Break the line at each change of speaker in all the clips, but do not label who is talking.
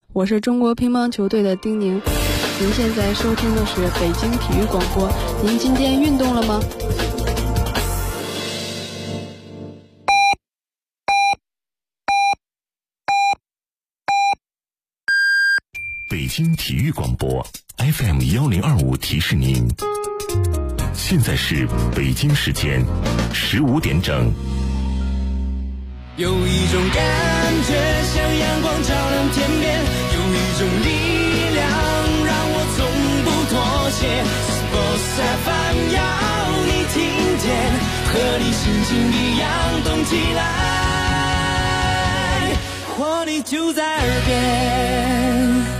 我是中国乒乓球队的丁宁。您现在收听的是北京体育广播。您今天运动了吗？
北京体育广播 FM1025 提示您，现在是北京时间15点整。
有一种感觉像阳光照亮天边，有一种力量让我从不妥协。Sports FM 要你听见，和你心情一样动起来，活力就在耳边。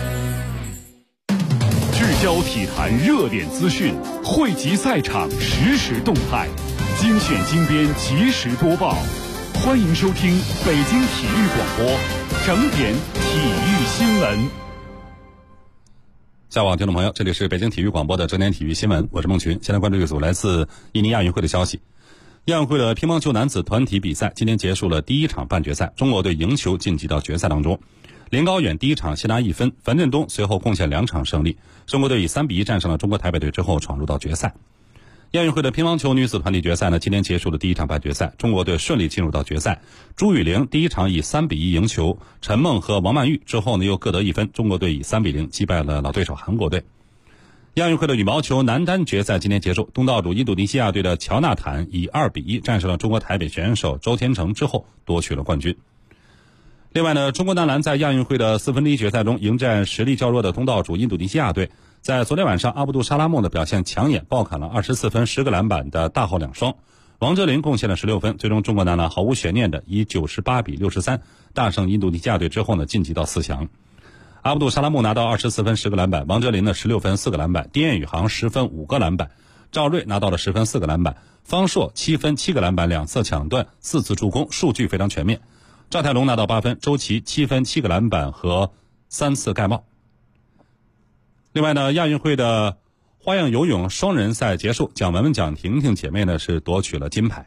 聚焦体坛热点资讯，汇集赛场实时动态，精选精编及时播报。欢迎收听北京体育广播整点体育新闻。
下午好，听众朋友，这里是北京体育广播的整点体育新闻，我是孟群。先来关注一组来自印尼亚运会的消息。亚运会的乒乓球男子团体比赛今天结束了第一场半决赛，中国队赢球晋级到决赛当中。林高远第一场先拿1分，樊振东随后贡献2场胜利，中国队以3-1战胜了中国台北队之后闯入到决赛。亚运会的乒乓球女子团体决赛呢，今天结束了第一场半决赛，中国队顺利进入到决赛。朱雨玲第一场以3-1赢球，陈梦和王曼玉之后呢又各得1分，中国队以3-0击败了老对手韩国队。亚运会的羽毛球男单决赛今天结束，东道主印度尼西亚队的乔纳坦以2-1战胜了中国台北选手周天成之后夺取了冠军。另外呢，中国男篮在亚运会的4分之一决赛中迎战实力较弱的东道主印度尼西亚队。在昨天晚上，阿布杜沙拉莫的表现抢眼，爆砍了24分10个篮板的大号两双。王哲林贡献了16分，最终中国男篮毫无悬念的以98-63大胜印度尼西亚队之后呢晋级到4强。阿布杜沙拉莫拿到24分10个篮板，王哲林呢16分4个篮板，丁彦雨航10分5个篮板，赵睿拿到了10分4个篮板，方硕7分7个篮板，2次抢断4次助攻，数据非常全面。赵泰龙拿到8分，周琦7分7个篮板和3次盖帽。另外呢，亚运会的花样游泳双人赛结束，蒋雯雯、蒋婷婷姐妹呢是夺取了金牌。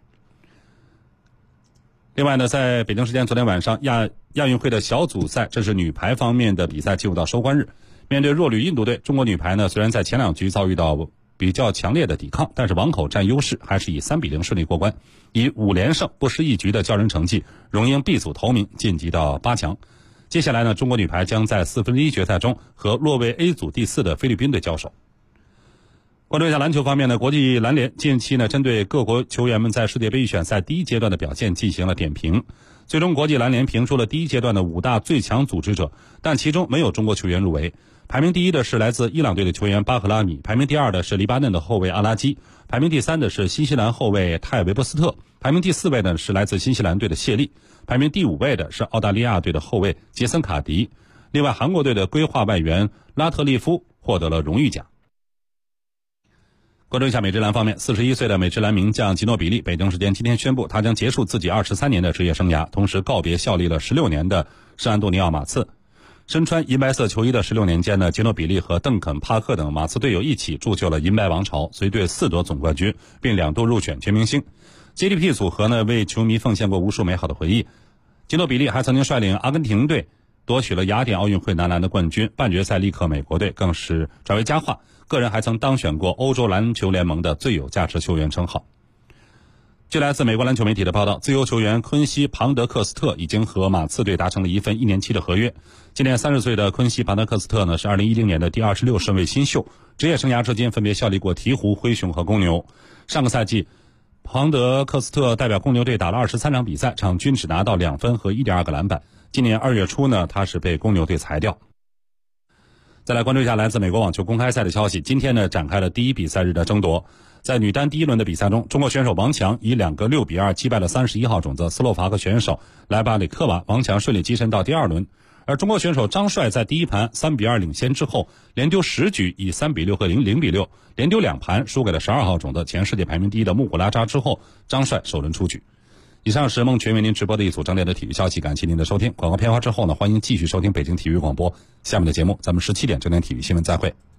另外呢，在北京时间昨天晚上，亚运会的小组赛，这是女排方面的比赛进入到收官日。面对弱旅印度队，中国女排呢虽然在前2局遭遇到比较强烈的抵抗，但是网口占优势，还是以3-0顺利过关，以5连胜不失1局的骄人成绩，荣膺 B 组头名，晋级到8强。接下来呢，中国女排将在4分之一决赛中和落位 A 组第4的菲律宾队交手。关注一下篮球方面呢，国际篮联近期呢针对各国球员们在世界杯预选赛第一阶段的表现进行了点评，最终国际篮联评出了第一阶段的5大最强组织者，但其中没有中国球员入围。排名第1的是来自伊朗队的球员巴赫拉米，排名第2的是黎巴嫩的后卫阿拉基，排名第3的是新西兰后卫泰维波斯特，排名第4位呢是来自新西兰队的谢利，排名第5位的是澳大利亚队的后卫杰森卡迪。另外，韩国队的规划外援拉特利夫获得了荣誉奖。关注一下美职篮方面，41岁的美职篮名将吉诺比利，北京时间今天宣布，他将结束自己23年的职业生涯，同时告别效力了16年的圣安东尼奥马刺。身穿银白色球衣的16年间呢，吉诺比利和邓肯、帕克等马刺队友一起铸就了银白王朝，随队4夺总冠军，并2度入选全明星。GDP 组合呢为球迷奉献过无数美好的回忆。吉诺比利还曾经率领阿根廷队夺取了雅典奥运会男篮的冠军，半决赛力克美国队，更是转为佳话。个人还曾当选过欧洲篮球联盟的最有价值球员称号。据来自美国篮球媒体的报道，自由球员昆西·庞德克斯特已经和马刺队达成了一份1年期的合约。今年30岁的昆西·庞德克斯特呢是2010年的第26顺位新秀，职业生涯至今分别效力过鹈鹕、灰熊和公牛。上个赛季，庞德克斯特代表公牛队打了23场比赛，场均只拿到2分和 1.2 个篮板。今年2月初呢，他是被公牛队裁掉。再来关注一下来自美国网球公开赛的消息，今天呢展开了第一比赛日的争夺。在女单第1轮的比赛中，中国选手王强以2个6-2击败了31号种子斯洛伐克选手莱巴里科娃，王强顺利跻身到第2轮。而中国选手张帅在第1盘3-2领先之后，连丢10局，以3-6和0-6连丢2盘输给了12号种子前世界排名第1的穆古拉扎之后，张帅首轮出局。以上是孟群为您直播的一组整点的体育消息，感谢您的收听。广告片花之后呢，欢迎继续收听北京体育广播。下面的节目咱们17点整点体育新闻再会。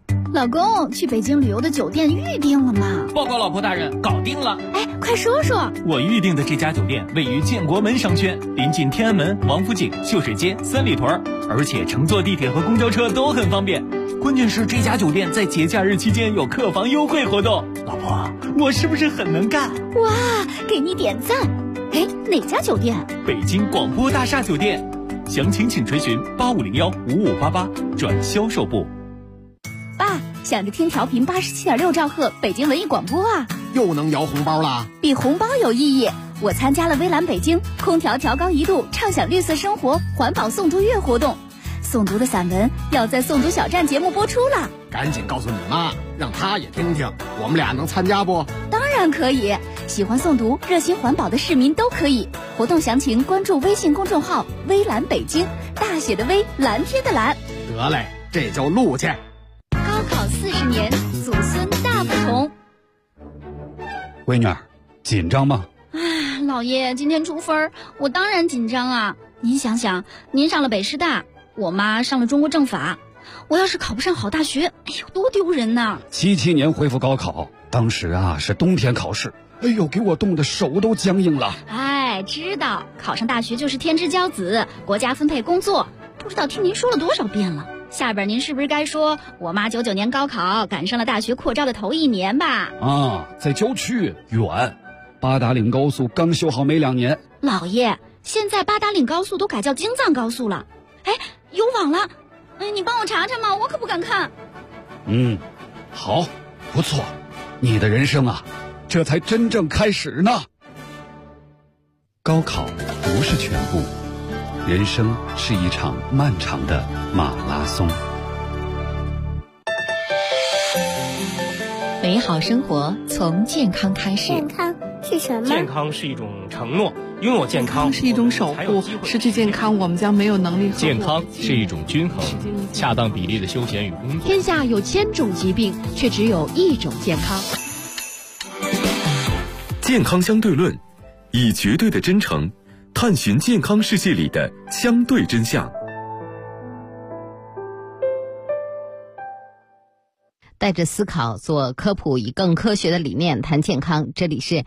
老公，去北京旅游的酒店预定了吗？
报告老婆大人，搞定了。
哎，快说说。
我预定的这家酒店位于建国门商圈，临近天安门、王府井、秀水街、三里屯，而且乘坐地铁和公交车都很方便。关键是这家酒店在节假日期间有客房优惠活动。老婆，我是不是很能干？
哇，给你点赞。哎，哪家酒店？
北京广播大厦酒店。详情请垂询85015588转销售部。
爸，想着听调频87.6兆赫北京文艺广播啊。
又能摇红包啦？
比红包有意义。我参加了微蓝北京空调调高1度畅享绿色生活环保诵读月活动，诵读的散文要在诵读小站节目播出了。
赶紧告诉你妈，让她也听听，我们俩能参加不？
当然可以，喜欢诵读热心环保的市民都可以。活动详情关注微信公众号微蓝北京，大写的微，蓝天的蓝。
得嘞，这就录去。
高考40年，祖孙大不同。
闺女儿，紧张吗？
老爷，今天出分，我当然紧张啊。您想想，您上了北师大，我妈上了中国政法，我要是考不上好大学，哎呦，多丢人呐
！77年恢复高考，当时啊是冬天考试，哎呦，给我冻得手都僵硬了。
哎，知道考上大学就是天之骄子，国家分配工作，不知道听您说了多少遍了。下边您是不是该说我妈99年高考赶上了大学扩招的头1年吧？
啊，在郊区远，八达岭高速刚修好没2年。
老爷，现在八达岭高速都改叫京藏高速了。哎，有网了，哎，你帮我查查嘛，我可不敢看。
好，不错，你的人生啊，这才真正开始呢。高考不是全部，人生是一场漫长的马拉松。
美好生活从健康开始。
健康是什么？
健康是一种承诺，拥有健康
是一种守护，失去健康我们将没有能力。
健康是一种均衡，恰当比例的休闲与工作。
天下有1000种疾病，却只有1种健康。
健康相对论，以绝对的真诚探寻健康世界里的相对真相。
带着思考做科普，以更科学的理念谈健康。这里是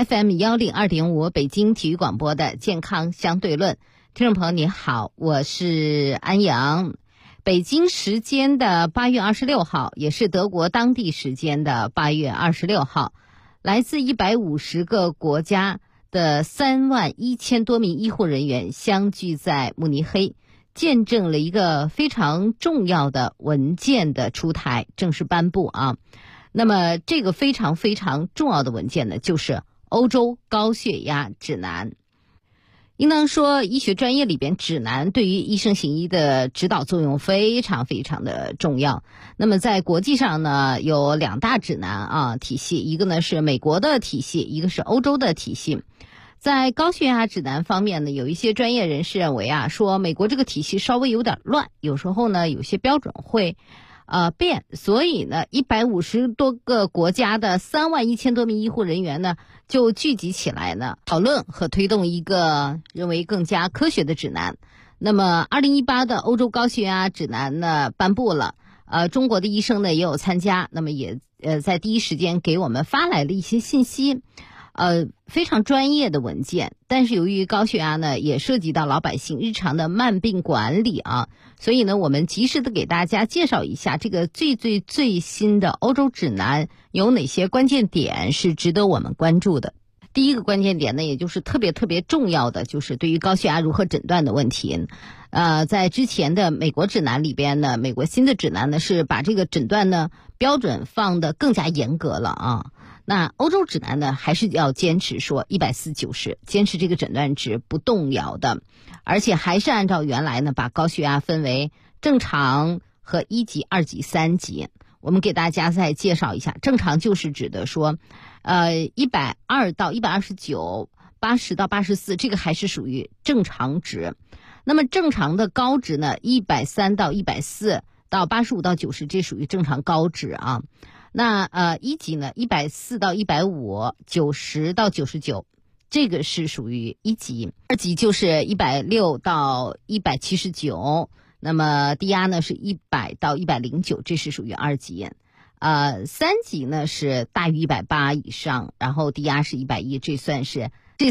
FM102.5 北京体育广播的健康相对论。听众朋友你好，我是安阳。北京时间的8月26号，也是德国当地时间的8月26号，来自150个国家的31000多名医护人员相聚在慕尼黑，见证了一个非常重要的文件的出台，正式颁布啊。那么这个非常非常重要的文件呢，就是欧洲高血压指南。应当说，医学专业里边指南对于医生行医的指导作用非常非常的重要。那么在国际上呢，有2大指南体系，一个呢是美国的体系，一个是欧洲的体系。在高血压指南方面呢，有一些专业人士认为说美国这个体系稍微有点乱，有时候呢有些标准会变，所以呢150多个国家的31000多名医护人员呢就聚集起来呢，讨论和推动一个认为更加科学的指南。那么2018的欧洲高血压指南呢颁布了，中国的医生呢也有参加，那么也在第一时间给我们发来了一些信息。非常专业的文件，但是由于高血压呢也涉及到老百姓日常的慢病管理啊，所以呢我们及时的给大家介绍一下这个最新的欧洲指南有哪些关键点是值得我们关注的。第一个关键点呢，也就是特别重要的，就是对于高血压如何诊断的问题。在之前的美国指南里边呢，美国新的指南呢是把这个诊断呢标准放得更加严格了啊。那欧洲指南呢，还是要坚持说140/90，坚持这个诊断值不动摇的，而且还是按照原来呢，把高血压分为正常和1级、2级、3级。我们给大家再介绍一下，正常就是指的说，120到129、80到84，这个还是属于正常值。那么正常的高值呢，130到140到85到90，这属于正常高值啊。那1级呢，140到150、90到99，这个是属于1级。2级就是160到179， 那么低压呢是100到109，这是属于2级。3级呢是大于180以上，然后低压是110，这算是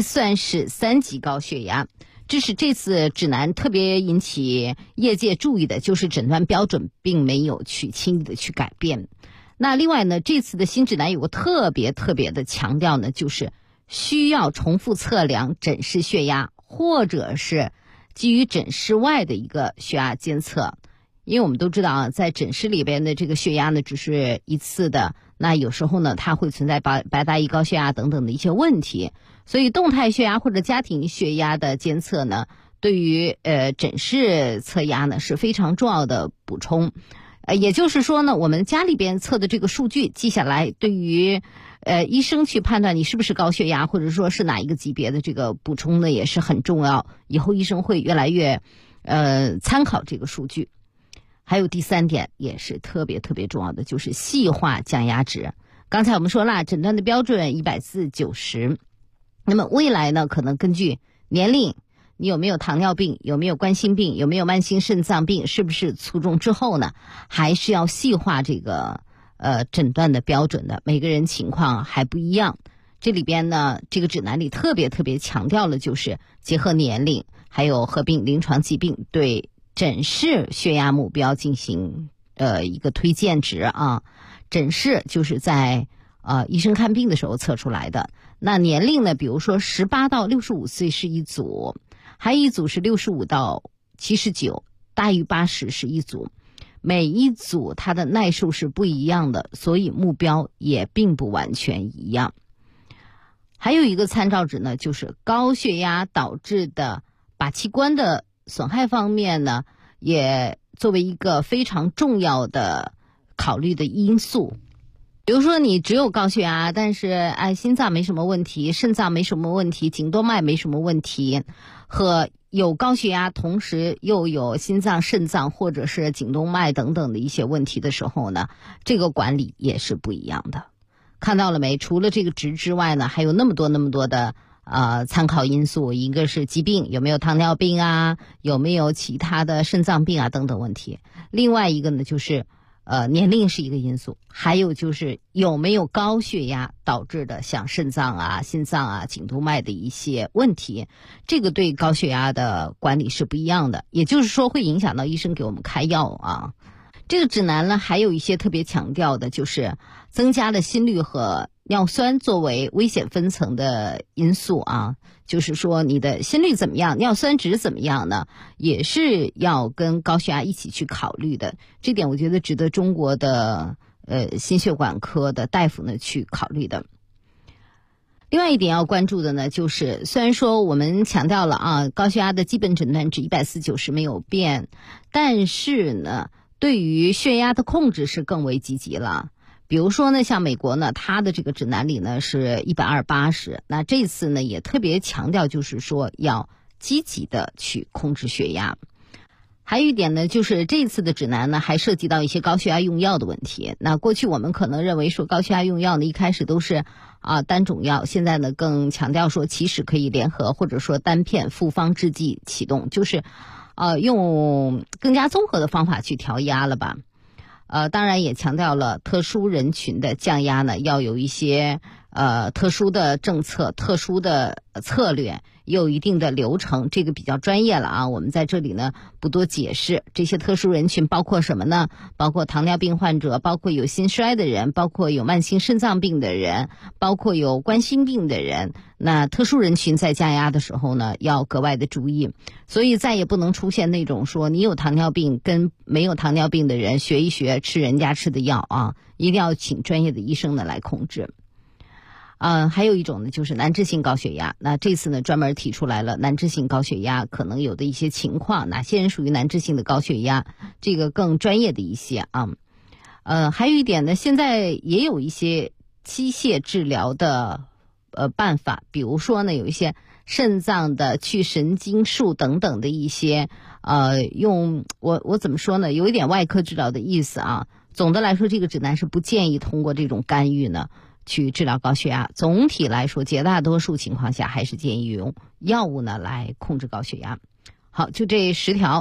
3级高血压。这是这次指南特别引起业界注意的，就是诊断标准并没有去轻易的去改变。那另外呢，这次的新指南有个特别的强调呢，就是需要重复测量诊室血压，或者是基于诊室外的一个血压监测。因为我们都知道啊，在诊室里边的这个血压呢只是一次的，那有时候呢它会存在白大肄、高血压等等的一些问题，所以动态血压或者家庭血压的监测呢，对于诊室测压呢是非常重要的补充。也就是说呢，我们家里边测的这个数据记下来，对于医生去判断你是不是高血压，或者说是哪一个级别的这个补充呢，也是很重要。以后医生会越来越参考这个数据。还有第3点也是特别重要的，就是细化降压值。刚才我们说了，诊断的标准140/90，那么未来呢，可能根据年龄，你有没有糖尿病，有没有冠心病，有没有慢性肾脏病，是不是卒中之后呢，还是要细化这个诊断的标准的，每个人情况还不一样。这里边呢，这个指南里特别强调了，就是结合年龄还有合并临床疾病，对诊室血压目标进行一个推荐值啊。诊室就是在医生看病的时候测出来的。那年龄呢，比如说18到65岁是一组，还有一组是65到79，大于80是一组。每一组它的耐受是不一样的，所以目标也并不完全一样。还有一个参照值呢，就是高血压导致的靶器官的损害方面呢，也作为一个非常重要的考虑的因素。比如说你只有高血压，但是心脏没什么问题，肾脏没什么问题，颈动脉没什么问题，和有高血压同时又有心脏、肾脏或者是颈动脉等等的一些问题的时候呢，这个管理也是不一样的。看到了没？除了这个值之外呢，还有那么多的参考因素，一个是疾病，有没有糖尿病啊，有没有其他的肾脏病啊等等问题。另外一个呢，就是年龄是一个因素，还有就是有没有高血压导致的像肾脏啊、心脏啊、颈动脉的一些问题，这个对高血压的管理是不一样的，也就是说会影响到医生给我们开药啊。这个指南呢，还有一些特别强调的，就是增加了心率和尿酸作为危险分层的因素啊，就是说你的心率怎么样，尿酸值怎么样呢，也是要跟高血压一起去考虑的。这点我觉得值得中国的心血管科的大夫呢去考虑的。另外一点要关注的呢，就是虽然说我们强调了高血压的基本诊断值140/90没有变，但是呢，对于血压的控制是更为积极了。比如说呢，像美国呢，它的这个指南里呢是120/80，那这次呢也特别强调，就是说要积极的去控制血压。还有一点呢，就是这次的指南呢还涉及到一些高血压用药的问题。那过去我们可能认为说高血压用药呢一开始都是单种药，现在呢更强调说其实可以联合或者说单片复方制剂启动，就是用更加综合的方法去调压了吧。当然也强调了特殊人群的降压呢要有一些特殊的政策、特殊的策略，也有一定的流程，这个比较专业了啊。我们在这里呢不多解释。这些特殊人群包括什么呢？包括糖尿病患者，包括有心衰的人，包括有慢性肾脏病的人，包括有冠心病的人。那特殊人群在降压的时候呢要格外的注意，所以再也不能出现那种说你有糖尿病跟没有糖尿病的人学一学吃人家吃的药啊，一定要请专业的医生呢来控制。还有一种呢，就是难治性高血压。那这次呢，专门提出来了难治性高血压可能有的一些情况，哪些人属于难治性的高血压，这个更专业的一些啊。还有一点呢，现在也有一些机械治疗的办法，比如说呢，有一些肾脏的去神经术等等的一些用我怎么说呢，有一点外科治疗的意思啊。总的来说，这个指南是不建议通过这种干预呢去治疗高血压。总体来说，绝大多数情况下还是建议用药物呢来控制高血压。好，就这10条，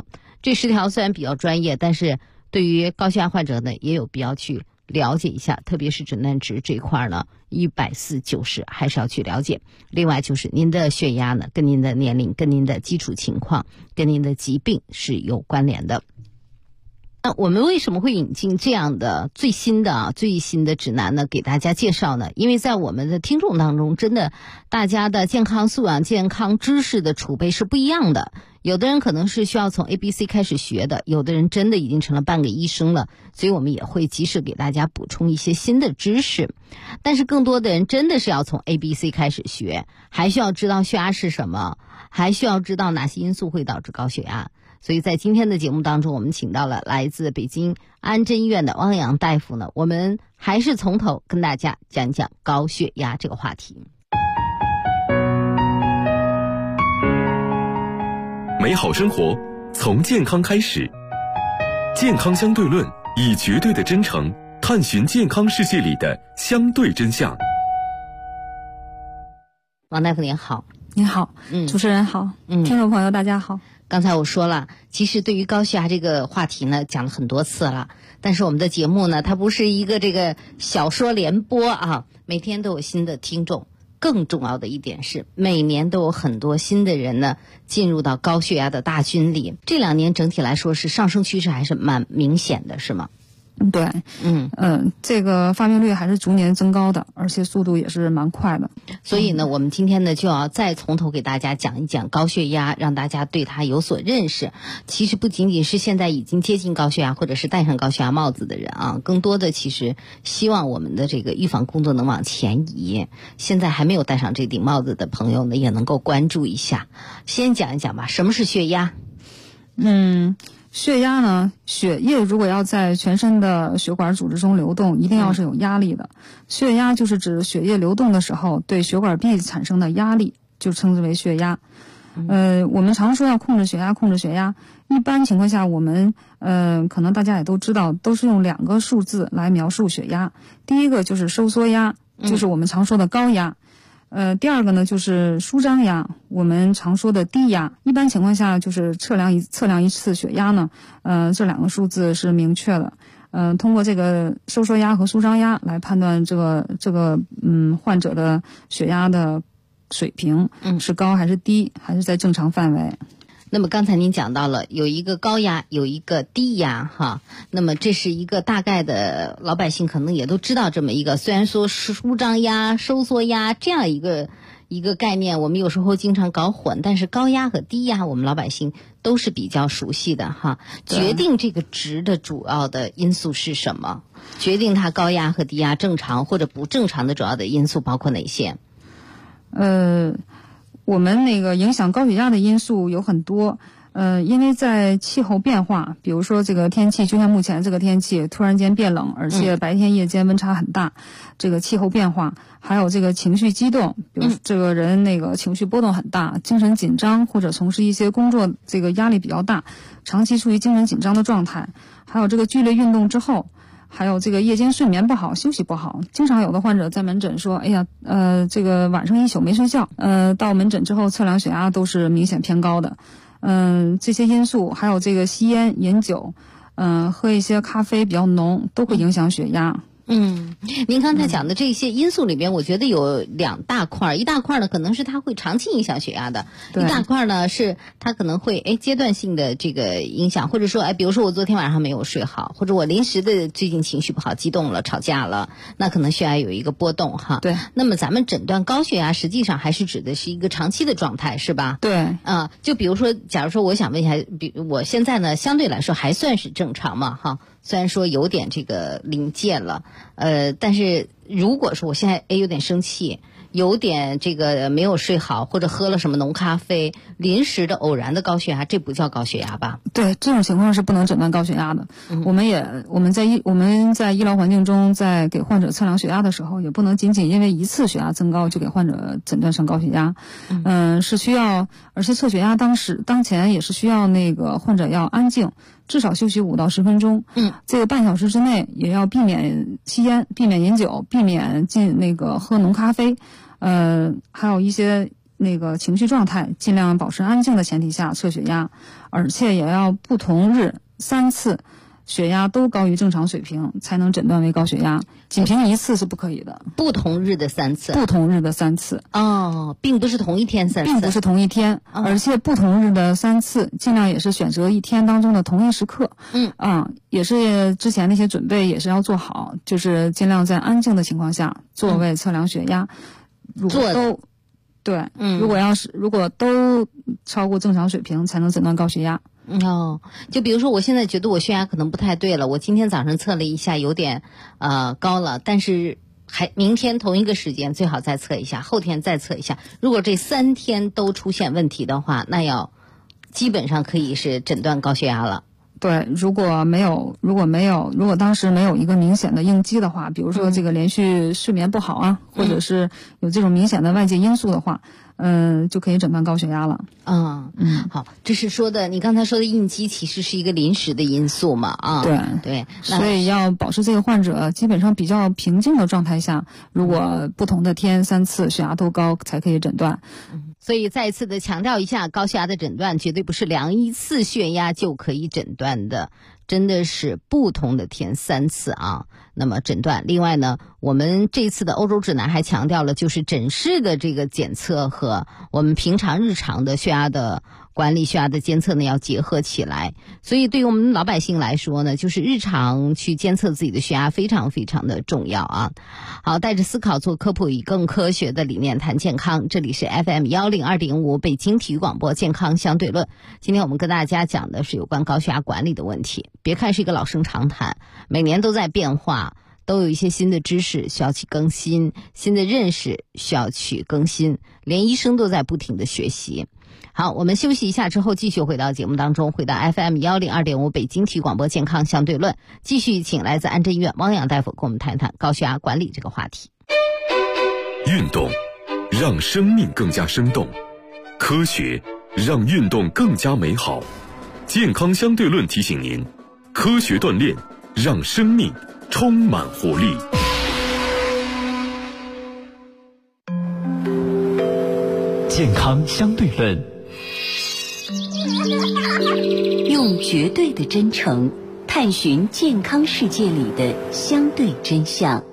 这10条虽然比较专业，但是对于高血压患者呢，也有必要去了解一下，特别是诊断值这一块呢，140/90还是要去了解。另外就是您的血压呢，跟您的年龄、跟您的基础情况、跟您的疾病是有关联的。那我们为什么会引进这样的最新的指南呢？给大家介绍呢？因为在我们的听众当中，真的大家的健康素养、健康知识的储备是不一样的。有的人可能是需要从 ABC 开始学的，有的人真的已经成了半个医生了，所以我们也会及时给大家补充一些新的知识。但是更多的人真的是要从 ABC 开始学，还需要知道血压是什么，还需要知道哪些因素会导致高血压。所以在今天的节目当中，我们请到了来自北京安贞医院的汪洋大夫呢，我们还是从头跟大家讲一讲高血压这个话题。
美好生活从健康开始，健康相对论以绝对的真诚探寻健康世界里的相对真相。
王大夫您好。
您好，主持人好，听众朋友大家好。
刚才我说了，其实对于高血压这个话题呢，讲了很多次了。但是我们的节目呢，它不是一个这个小说联播啊，每天都有新的听众。更重要的一点是，每年都有很多新的人呢进入到高血压的大军里。这2年整体来说是上升趋势还是蛮明显的，是吗？
对，这个发病率还是逐年增高的，而且速度也是蛮快的。
所以呢，我们今天呢就要再从头给大家讲一讲高血压，让大家对它有所认识。其实不仅仅是现在已经接近高血压或者是戴上高血压帽子的人啊，更多的其实希望我们的这个预防工作能往前移。现在还没有戴上这顶帽子的朋友呢，也能够关注一下。先讲一讲吧，什么是血压？
血压呢，血液如果要在全身的血管组织中流动，一定要是有压力的。血压就是指血液流动的时候对血管壁产生的压力，就称之为血压。我们常说要控制血压，一般情况下我们可能大家也都知道，都是用2个数字来描述血压。第一个就是收缩压，就是我们常说的高压。第二个呢就是舒张压，我们常说的低压。一般情况下就是测量一次血压呢，这2个数字是明确的。通过这个收缩压和舒张压来判断这个患者的血压的水平是高还是低，还是在正常范围。
那么刚才您讲到了有一个高压，有一个低压哈，那么这是一个大概的，老百姓可能也都知道这么一个，虽然说舒张压、收缩压这样一个概念，我们有时候经常搞混，但是高压和低压我们老百姓都是比较熟悉的哈。决定这个值的主要的因素是什么？决定它高压和低压正常或者不正常的主要的因素包括哪些？
我们影响高血压的因素有很多，因为在气候变化，比如说这个天气，就像目前这个天气突然间变冷，而且白天夜间温差很大，这个气候变化，还有这个情绪激动，比如这个人情绪波动很大，精神紧张，或者从事一些工作这个压力比较大，长期处于精神紧张的状态，还有这个剧烈运动之后，还有这个夜间睡眠不好，休息不好，经常有的患者在门诊说，哎呀，这个晚上一宿没睡觉，到门诊之后测量血压都是明显偏高的。这些因素还有这个吸烟、饮酒，喝一些咖啡比较浓，都会影响血压。
您刚才讲的这些因素里边，我觉得有2大块，一大块呢可能是它会长期影响血压的，一大块呢是它可能会阶段性的这个影响，或者说比如说我昨天晚上没有睡好，或者我临时的最近情绪不好，激动了，吵架了，那可能血压有一个波动哈。
对。
那么咱们诊断高血压实际上还是指的是一个长期的状态，是吧？
对。
就比如说，假如说我想问一下，我现在呢相对来说还算是正常嘛哈。虽然说有点这个临界了，但是如果说我现在有点生气，有点这个没有睡好，或者喝了什么浓咖啡，临时的偶然的高血压，这不叫高血压吧？
对，这种情况是不能诊断高血压的。我们在医疗环境中，在给患者测量血压的时候，也不能仅仅因为一次血压增高就给患者诊断成高血压。是需要，而且测血压当前也是需要患者要安静，至少休息5到10分钟。这个半小时之内也要避免吸烟，避免饮酒，避免喝浓咖啡。还有一些那个情绪状态，尽量保持安静的前提下测血压，而且也要不同日3次血压都高于正常水平才能诊断为高血压，仅凭1次是不可以的。
不同日的3次，
不同日的3次
哦，并不是同一天3次，
并不是同一天，而且不同日的3次，尽量也是选择一天当中的同一时刻。也是之前那些准备也是要做好，就是尽量在安静的情况下座位测量血压。如果都对，如果都超过正常水平，才能诊断高血压。
就比如说我现在觉得我血压可能不太对了，我今天早上测了一下有点高了，但是明天同一个时间最好再测一下，后天再测一下。如果这3天都出现问题的话，那基本上可以是诊断高血压了。
对，如果当时没有一个明显的应激的话，比如说这个连续睡眠不好啊，或者是有这种明显的外界因素的话，就可以诊断高血压了。
好，这是说的，你刚才说的应激其实是一个临时的因素嘛？对，
所以要保持这个患者基本上比较平静的状态下，如果不同的天3次血压都高才可以诊断。
所以再一次的强调一下，高血压的诊断绝对不是量1次血压就可以诊断的，真的是不同的天3次啊。那么诊断，另外呢，我们这次的欧洲指南还强调了，就是诊室的这个检测和我们平常日常的血压的管理、血压的监测呢要结合起来。所以对于我们老百姓来说呢，就是日常去监测自己的血压非常非常的重要啊。好，带着思考做科普，以更科学的理念谈健康。这里是 FM 102.5北京体育广播健康相对论。今天我们跟大家讲的是有关高血压管理的问题。别看是一个老生常谈，每年都在变化，都有一些新的知识需要去更新，新的认识需要去更新，连医生都在不停的学习。好，我们休息一下之后继续回到节目当中，回到 FM 102.5北京体育广播健康相对论，继续请来自安贞医院汪洋大夫跟我们谈谈高血压管理这个话题。
运动让生命更加生动，科学让运动更加美好。健康相对论提醒您，科学锻炼让生命充满活力。
健康相对论，
用绝对的真诚探寻健康世界里的相对真相。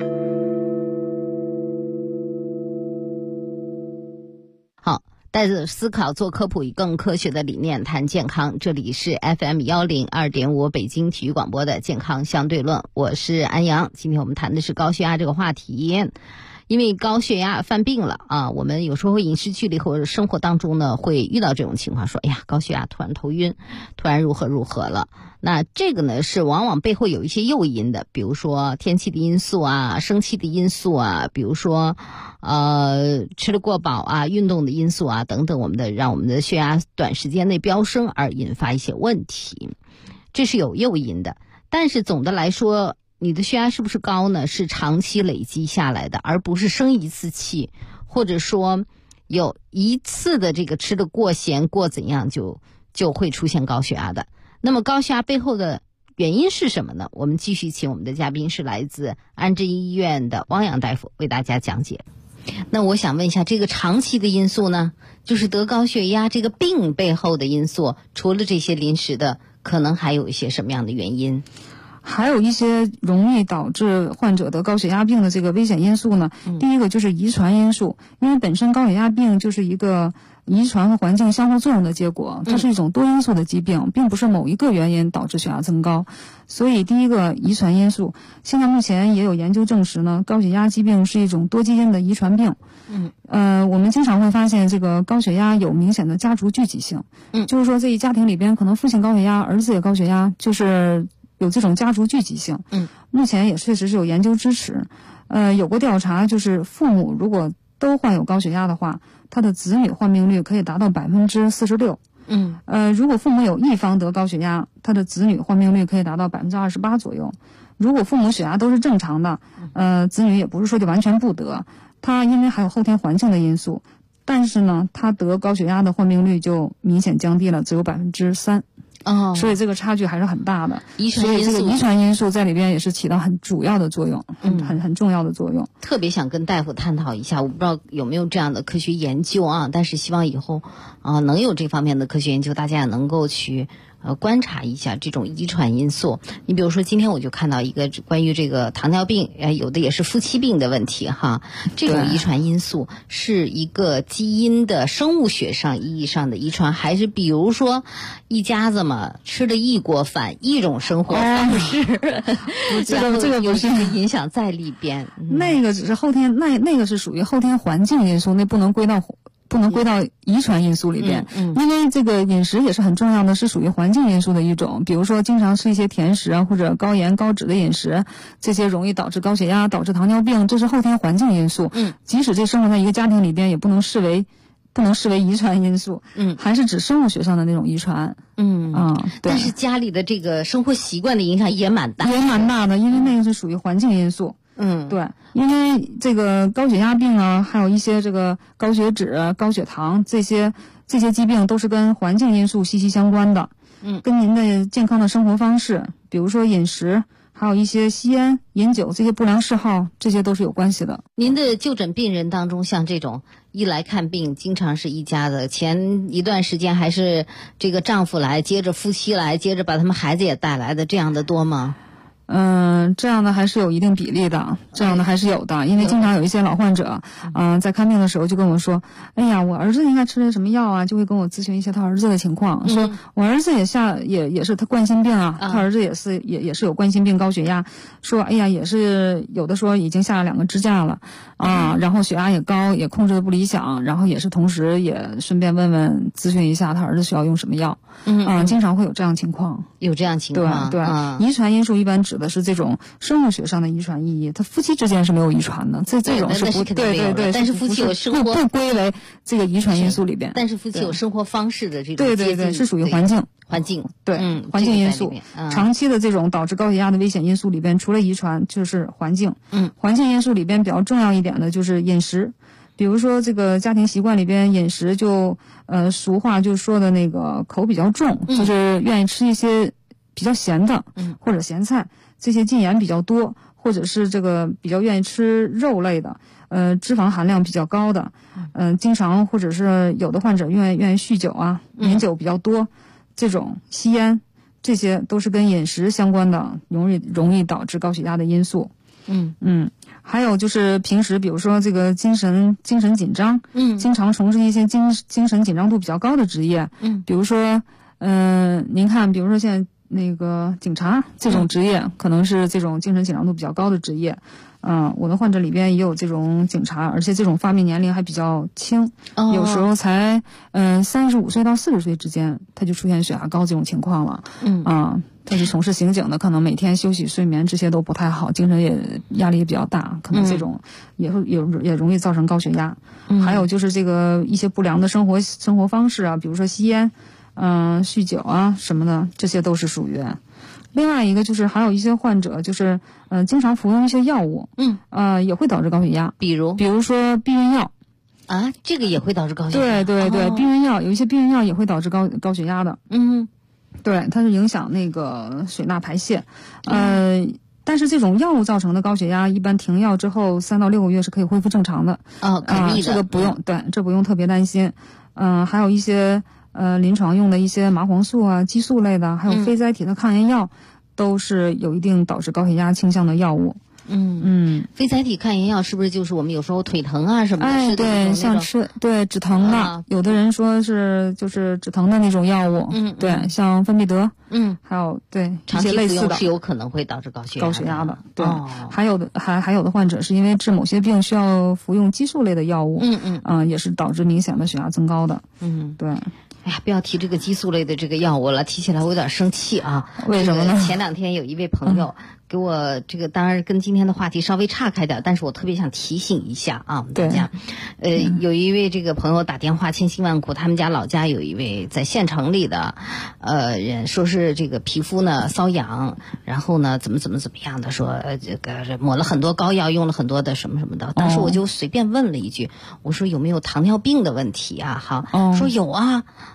好，带着思考做科普，以更科学的理念谈健康。这里是 FM 102.5北京体育广播的健康相对论，我是安阳。今天我们谈的是高血压这个话题。因为高血压犯病了啊，我们有时候饮食剧里或者生活当中呢会遇到这种情况，说哎呀，高血压突然头晕，突然如何了。那这个呢是往往背后有一些诱因的，比如说天气的因素啊，生气的因素啊，比如说吃得过饱啊，运动的因素啊等等，让我们的血压短时间内飙升而引发一些问题，这是有诱因的。但是总的来说，你的血压是不是高呢？是长期累积下来的，而不是生一次气，或者说有一次的这个吃得过咸过怎样就会出现高血压的。那么高血压背后的原因是什么呢？我们继续请我们的嘉宾是来自安贞医院的汪洋大夫为大家讲解。那我想问一下，这个长期的因素呢，就是得高血压这个病背后的因素，除了这些临时的，可能还有一些什么样的原因？
还有一些容易导致患者得高血压病的这个危险因素呢，第一个就是遗传因素，因为本身高血压病就是一个遗传和环境相互作用的结果，它是一种多因素的疾病，并不是某一个原因导致血压增高。所以第一个遗传因素，现在目前也有研究证实呢，高血压疾病是一种多基因的遗传病。我们经常会发现这个高血压有明显的家族聚集性，就是说这一家庭里边可能父亲高血压，儿子也高血压，就是有这种家族聚集性。目前也确实是有研究支持。有过调查，就是父母如果都患有高血压的话，他的子女患病率可以达到46%。如果父母有一方得高血压，他的子女患病率可以达到28%左右。如果父母血压都是正常的，子女也不是说就完全不得，他因为还有后天环境的因素，但是呢，他得高血压的患病率就明显降低了，只有3%。 哦，所以这个差距还是很大的。所以这个遗传因素在里边也是起到很主要的作用，很重要的作用。
特别想跟大夫探讨一下，我不知道有没有这样的科学研究啊，但是希望以后能有这方面的科学研究，大家也能够去观察一下这种遗传因素。你比如说今天我就看到一个关于这个糖尿病，有的也是夫妻病的问题哈。这种遗传因素是一个基因的生物学上意义上的遗传，还是比如说一家子嘛吃的一锅饭，一种生活方式，
这个不是
影响在里边。
那个只是后天，那个是属于后天环境因素，那不能归到遗传因素里边，因为这个饮食也是很重要的，是属于环境因素的一种。比如说经常吃一些甜食啊，或者高盐高脂的饮食，这些容易导致高血压，导致糖尿病，这是后天环境因素。即使这生活在一个家庭里边，也不能视为遗传因素，还是指生物学上的那种遗传。
但是家里的这个生活习惯的影响也蛮大
的，因为那个是属于环境因素。对，因为这个高血压病啊，还有一些这个高血脂、高血糖这些疾病都是跟环境因素息息相关的。跟您的健康的生活方式，比如说饮食，还有一些吸烟、饮酒这些不良嗜好，这些都是有关系的。
您的就诊病人当中，像这种一来看病经常是一家子，前一段时间还是这个丈夫来，接着夫妻来，接着把他们孩子也带来的，这样的多吗？
这样的还是有一定比例的，这样的还是有的，因为经常有一些老患者，在看病的时候就跟我说，哎呀，我儿子应该吃了什么药啊，就会跟我咨询一些他儿子的情况，说我儿子也是他冠心病啊，他儿子也是有冠心病、高血压，说哎呀也是有的说已经下了2个支架了啊，然后血压也高，也控制的不理想，然后也是同时也顺便问问咨询一下他儿子需要用什么药，经常会有这样情况，
有这样情况，
对，遗传因素一般指的是这种生物学上的遗传意义，它夫妻之间是没有遗传的，这种是不对，
但是夫妻有生活
不归为这个遗传因素里边，
但是夫妻有生活方式的这种
对，是属于环境对，环境因素，长期的这种导致高血压的危险因素里边，除了遗传就是环境，环境因素里边比较重要一点的就是饮食。比如说这个家庭习惯里边饮食就俗话就说的那个口比较重，就是愿意吃一些比较咸的，或者咸菜，这些禁盐比较多，或者是这个比较愿意吃肉类的，脂肪含量比较高的，经常或者是有的患者愿意酗酒啊，饮酒比较多，这种吸烟，这些都是跟饮食相关的，容易导致高血压的因素。还有就是平时比如说这个精神紧张，经常从事一些精神紧张度比较高的职业，比如说您看比如说现在那个警察这种职业，可能是这种精神紧张度比较高的职业。我的患者里边也有这种警察，而且这种发病年龄还比较轻，有时候才35岁到40岁之间，他就出现血压高这种情况了。他是从事刑警的，可能每天休息睡眠这些都不太好，精神压力也比较大，可能这种也容易造成高血压。还有就是这个一些不良的生活方式啊，比如说吸烟、酗酒啊什么的，这些都是属于。另外一个就是还有一些患者就是经常服用一些药物，也会导致高血压，比如说避孕药
啊，这个也会导致高血压。
对，避孕药有一些避孕药也会导致高血压的。对，它是影响那个水钠排泄。但是这种药物造成的高血压，一般停药之后3到6个月是可以恢复正常的。这个不用，这不用特别担心。还有一些临床用的一些麻黄素啊、激素类的，还有非甾体的抗炎药，都是有一定导致高血压倾向的药物。
非甾体抗炎药是不是就是我们有时候腿疼啊什么的？
对，像吃止疼的，有的人说是就是止疼的那种药物。对，像芬必得，还有
长期
类似的
是有可能会导致高血压的。
对，还有的患者是因为治某些病需要服用激素类的药物，也是导致明显的血压增高的。对。
哎呀，不要提这个激素类的这个药物了，提起来我有点生气啊。
为什么呢？
前2天有一位朋友给我这个，当然跟今天的话题稍微岔开点，但是我特别想提醒一下啊，大家。有一位这个朋友打电话千辛万苦，他们家老家有一位在县城里的人，说是这个皮肤呢瘙痒，然后呢怎么样的，说这个抹了很多膏药，用了很多的什么什么的。当时我就随便问了一句，我说有没有糖尿病的问题啊？说有啊。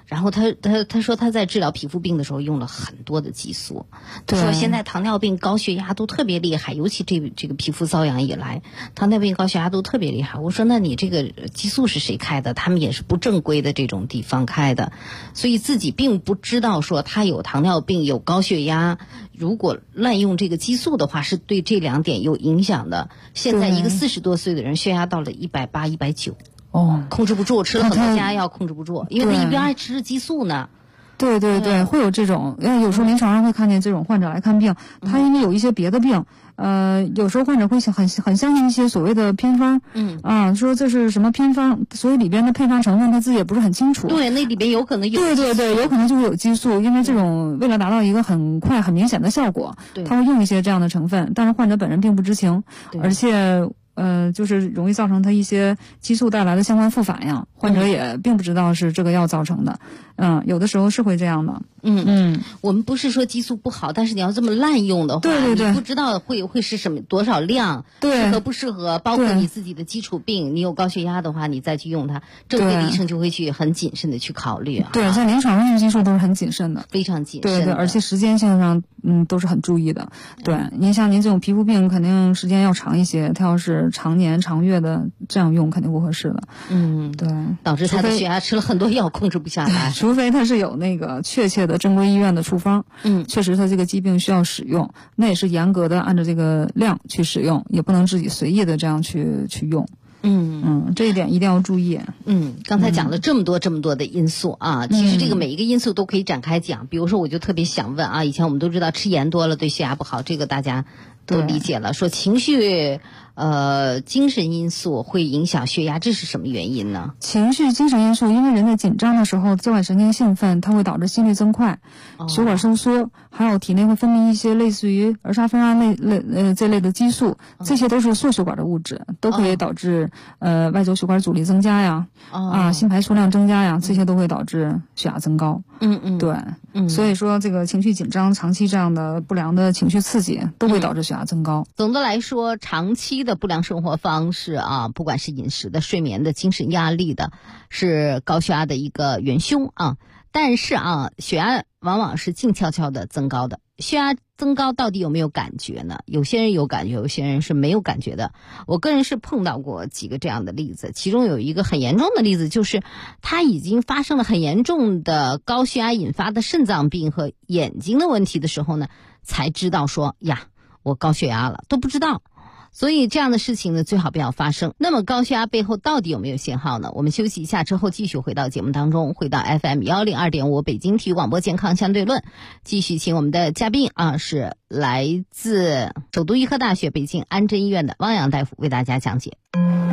然后他说他在治疗皮肤病的时候用了很多的激素。他说现在糖尿病、高血压都特别厉害，尤其这个皮肤瘙痒以来，糖尿病、高血压都特别厉害。我说那你这个激素是谁开的？他们也是不正规的这种地方开的，所以自己并不知道说他有糖尿病、有高血压，如果滥用这个激素的话，是对这2点有影响的。现在一个40多岁的人，血压到了180、190。控制不住，吃了很多降压药控制不住，因为他一边还吃着激素呢。
对，会有这种，因为有时候临床上会看见这种患者来看病，他因为有一些别的病，有时候患者会很相信一些所谓的偏方，说这是什么偏方，所以里边的配方成分他自己也不是很清楚。
对，那里边有可能有。
对，有可能就会有激素，因为这种为了达到一个很快很明显的效果，他会用一些这样的成分，但是患者本人并不知情，而且。就是容易造成他一些激素带来的相关副反应，患者也并不知道是这个药造成的。有的时候是会这样的。
我们不是说激素不好，但是你要这么滥用的话，
对，
你不知道会是什么多少量，适合不适合，包括你自己的基础病，你有高血压的话，你再去用它，正规的医生就会去很谨慎的去考虑。
对，在临床上用激素都是很谨慎的，
非常谨慎。
对，而且时间性上都是很注意的。对，您像您这种皮肤病，肯定时间要长一些，它要是常年长月的这样用，肯定不合适的。对，
导致他的血压吃了很多药控制不下来。
除非他是有那个确切的正规医院的处方，确实他这个疾病需要使用，那也是严格的按照这个量去使用，也不能自己随意的这样去用。这一点一定要注意。
刚才讲了这么多的因素啊，其实这个每一个因素都可以展开讲。比如说，我就特别想问啊，以前我们都知道吃盐多了对血压不好，这个大家都理解了。说情绪、精神因素会影响血压，这是什么原因呢？
情绪、精神因素，因为人在紧张的时候，交感神经兴奋，它会导致心率增快，血管收缩，还有体内会分泌一些类似于儿沙酚胺这类的激素，这些都是缩血管的物质，都可以导致外周血管阻力增加呀，心排出量增加呀，这些都会导致血压增高。对，所以说这个情绪紧张，长期这样的不良的情绪刺激，都会导致血压增高。
总的来说，长期的不良生活方式啊，不管是饮食的、睡眠的、精神压力的，是高血压的一个元凶啊。但是啊，血压往往是静悄悄的增高的。血压增高到底有没有感觉呢？有些人有感觉，有些人是没有感觉的。我个人是碰到过几个这样的例子，其中有一个很严重的例子，就是他已经发生了很严重的高血压引发的肾脏病和眼睛的问题的时候呢，才知道说呀，我高血压了，都不知道。所以这样的事情呢，最好不要发生。那么高血压背后到底有没有信号呢？我们休息一下之后继续回到节目当中，回到 FM 102.5北京体育广播健康相对论，继续请我们的嘉宾啊，是来自首都医科大学北京安贞医院的汪洋大夫为大家讲解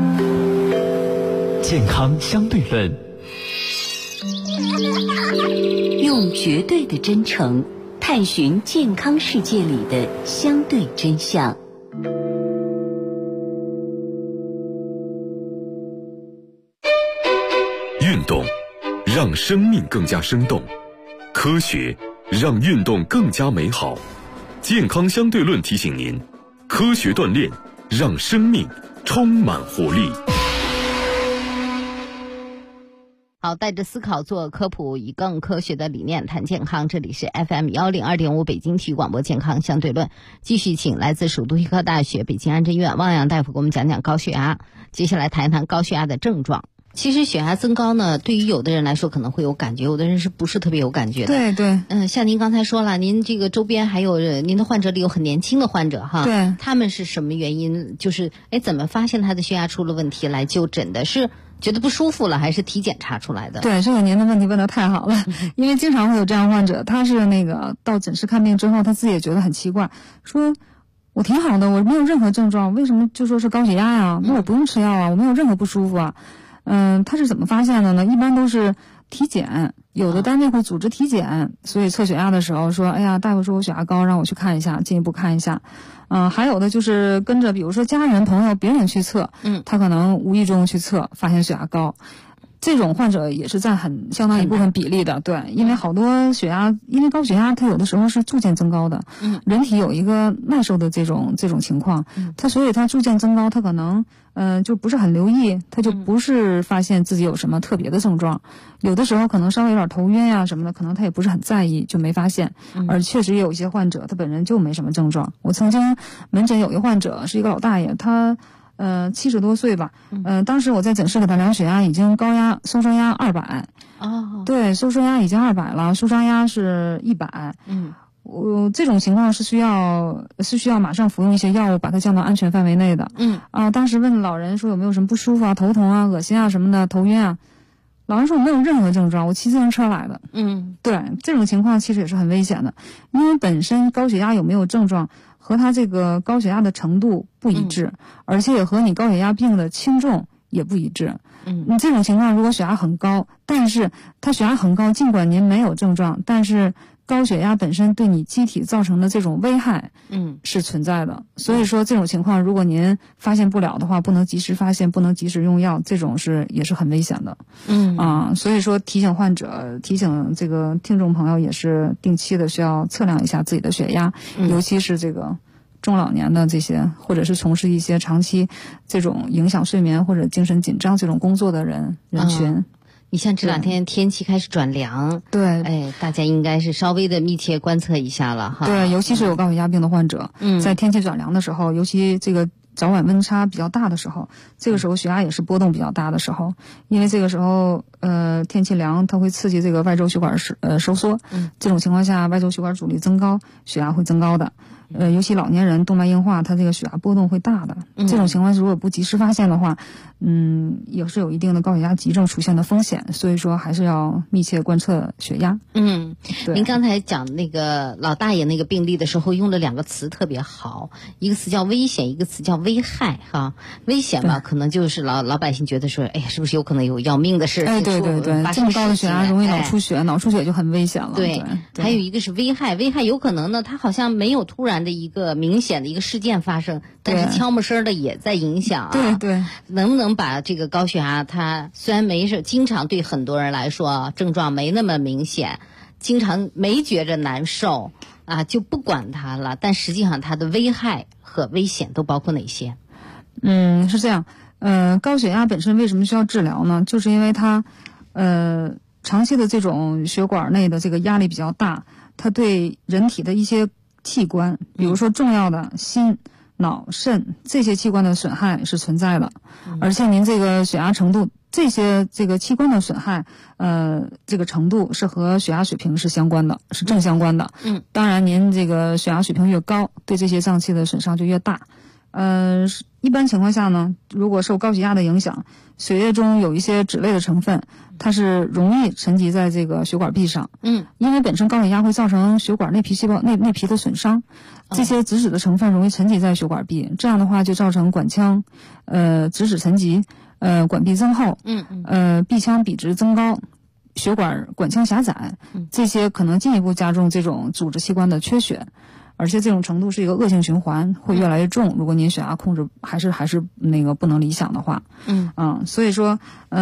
健康相对论，
用绝对的真诚探寻健康世界里的相对真相。
运动让生命更加生动，科学让运动更加美好。健康相对论提醒您，科学锻炼让生命充满活力。
好，带着思考做科普，以更科学的理念谈健康。这里是 FM 102.5北京体育广播健康相对论，继续请来自首都医科大学北京安贞医院汪洋大夫给我们讲讲高血压。接下来谈一谈高血压的症状。其实血压增高呢，对于有的人来说可能会有感觉，有的人是不是特别有感觉的？
对。
像您刚才说了，您这个周边还有您的患者里有很年轻的患者哈，
对，
他们是什么原因？就是怎么发现他的血压出了问题来就诊的？是觉得不舒服了，还是体检查出来的？
对，这个您的问题问得太好了，因为经常会有这样患者，他是那个到诊室看病之后，他自己也觉得很奇怪，说我挺好的，我没有任何症状，为什么就说是高血压呀？那我不用吃药啊，我没有任何不舒服啊。他是怎么发现的呢？一般都是体检，有的单位会组织体检，所以测血压的时候说，哎呀，大夫说我血压高，让我去看一下，进一步看一下。还有的就是跟着比如说家人朋友别人去测，他可能无意中去测，发现血压高。 这种患者也是占相当一部分比例的，对，因为好多血压，因为高血压它有的时候是逐渐增高的，人体有一个耐受的这种情况，所以它逐渐增高，它可能就不是很留意，他就不是发现自己有什么特别的症状，有的时候可能稍微有点头晕呀什么的，可能他也不是很在意，就没发现，而确实也有一些患者他本人就没什么症状。我曾经门诊有一个患者是一个老大爷，他70多岁吧，当时我在诊室给他量血压，已经高压收缩压200，对，收缩压已经200了，舒张压是100，这种情况是需要马上服用一些药物把它降到安全范围内的。当时问老人说有没有什么不舒服啊，头疼啊、恶心啊什么的，头晕啊。老人说我没有任何症状，我骑自行车来的。对，这种情况其实也是很危险的，因为本身高血压有没有症状和他这个高血压的程度不一致，而且也和你高血压病的轻重也不一致。你这种情况如果血压很高，但是他血压很高，尽管您没有症状，但是高血压本身对你机体造成的这种危害是存在的。所以说这种情况如果您发现不了的话，不能及时发现，不能及时用药，这种也是很危险的。所以说提醒患者，提醒这个听众朋友也是定期的需要测量一下自己的血压，尤其是这个中老年的这些，或者是从事一些长期这种影响睡眠或者精神紧张这种工作的人群。
你像这两天天气开始转凉，
对，
大家应该是稍微的密切观测一下了哈。
对，尤其是有高血压病的患者，在天气转凉的时候，尤其这个早晚温差比较大的时候，这个时候血压也是波动比较大的时候，因为这个时候天气凉，它会刺激这个外周血管收缩，这种情况下外周血管阻力增高，血压会增高的。尤其老年人动脉硬化，它这个血压波动会大的，这种情况如果不及时发现的话，也是有一定的高血压急症出现的风险，所以说还是要密切观测血压。
您刚才讲那个老大爷那个病例的时候用了2个词特别好，一个词叫危险，一个词叫危害哈。危险吧，可能就是老百姓觉得说，哎呀，是不是有可能有要命的事？
对，这么高的血压容易脑出血，脑出血就很危险了。
对，还有一个是危害，危害有可能呢，它好像没有突然的一个明显的一个事件发生，但是悄没声的也在影响啊。
对，
能不能把这个高血压，它虽然没事，经常对很多人来说症状没那么明显，经常没觉着难受啊，就不管它了，但实际上它的危害和危险都包括哪些？
是这样。高血压本身为什么需要治疗呢？就是因为它长期的这种血管内的这个压力比较大，它对人体的一些器官，比如说重要的心、脑、肾这些器官的损害是存在的，而且您这个血压程度，这个器官的损害，这个程度是和血压水平是相关的，是正相关的。当然您这个血压水平越高，对这些脏器的损伤就越大。一般情况下呢，如果受高血压的影响，血液中有一些脂类的成分，它是容易沉积在这个血管壁上。因为本身高血压会造成血管内皮细胞内皮的损伤，这些脂质的成分容易沉积在血管壁，这样的话就造成管腔脂质沉积，管壁增厚，壁腔比值增高，管腔狭窄，这些可能进一步加重这种组织器官的缺血。而且这种程度是一个恶性循环，会越来越重。如果您血压控制还是那个不能理想的话，所以说，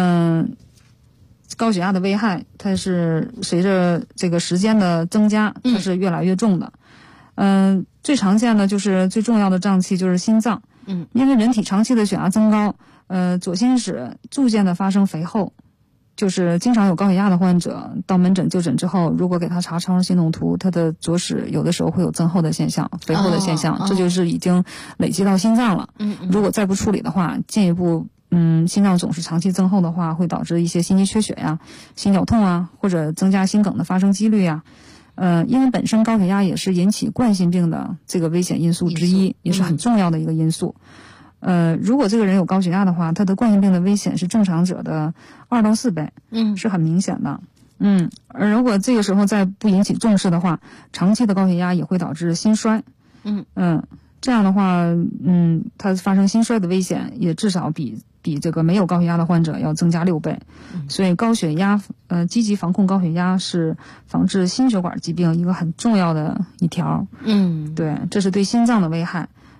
高血压的危害，它是随着这个时间的增加，它是越来越重的。最常见的就是最重要的脏器就是心脏，因为人体长期的血压增高，左心室逐渐的发生肥厚。就是经常有高血压的患者到门诊就诊之后，如果给他查超声心动图，他的左室有的时候会有增厚的现象，肥厚的现象，这就是已经累积到心脏了。如果再不处理的话，进一步心脏总是长期增厚的话，会导致一些心肌缺血呀、心绞痛啊，或者增加心梗的发生几率呀。因为本身高血压也是引起冠心病的这个危险因素之一，也是很重要的一个因素。如果这个人有高血压的话，他的冠心病的危险是正常者的2到4倍，是很明显的。而如果这个时候再不引起重视的话，长期的高血压也会导致心衰。这样的话，他发生心衰的危险也至少比这个没有高血压的患者要增加6倍。所以高血压，积极防控高血压是防治心血管疾病一个很重要的一条。对，这是对心脏的危害。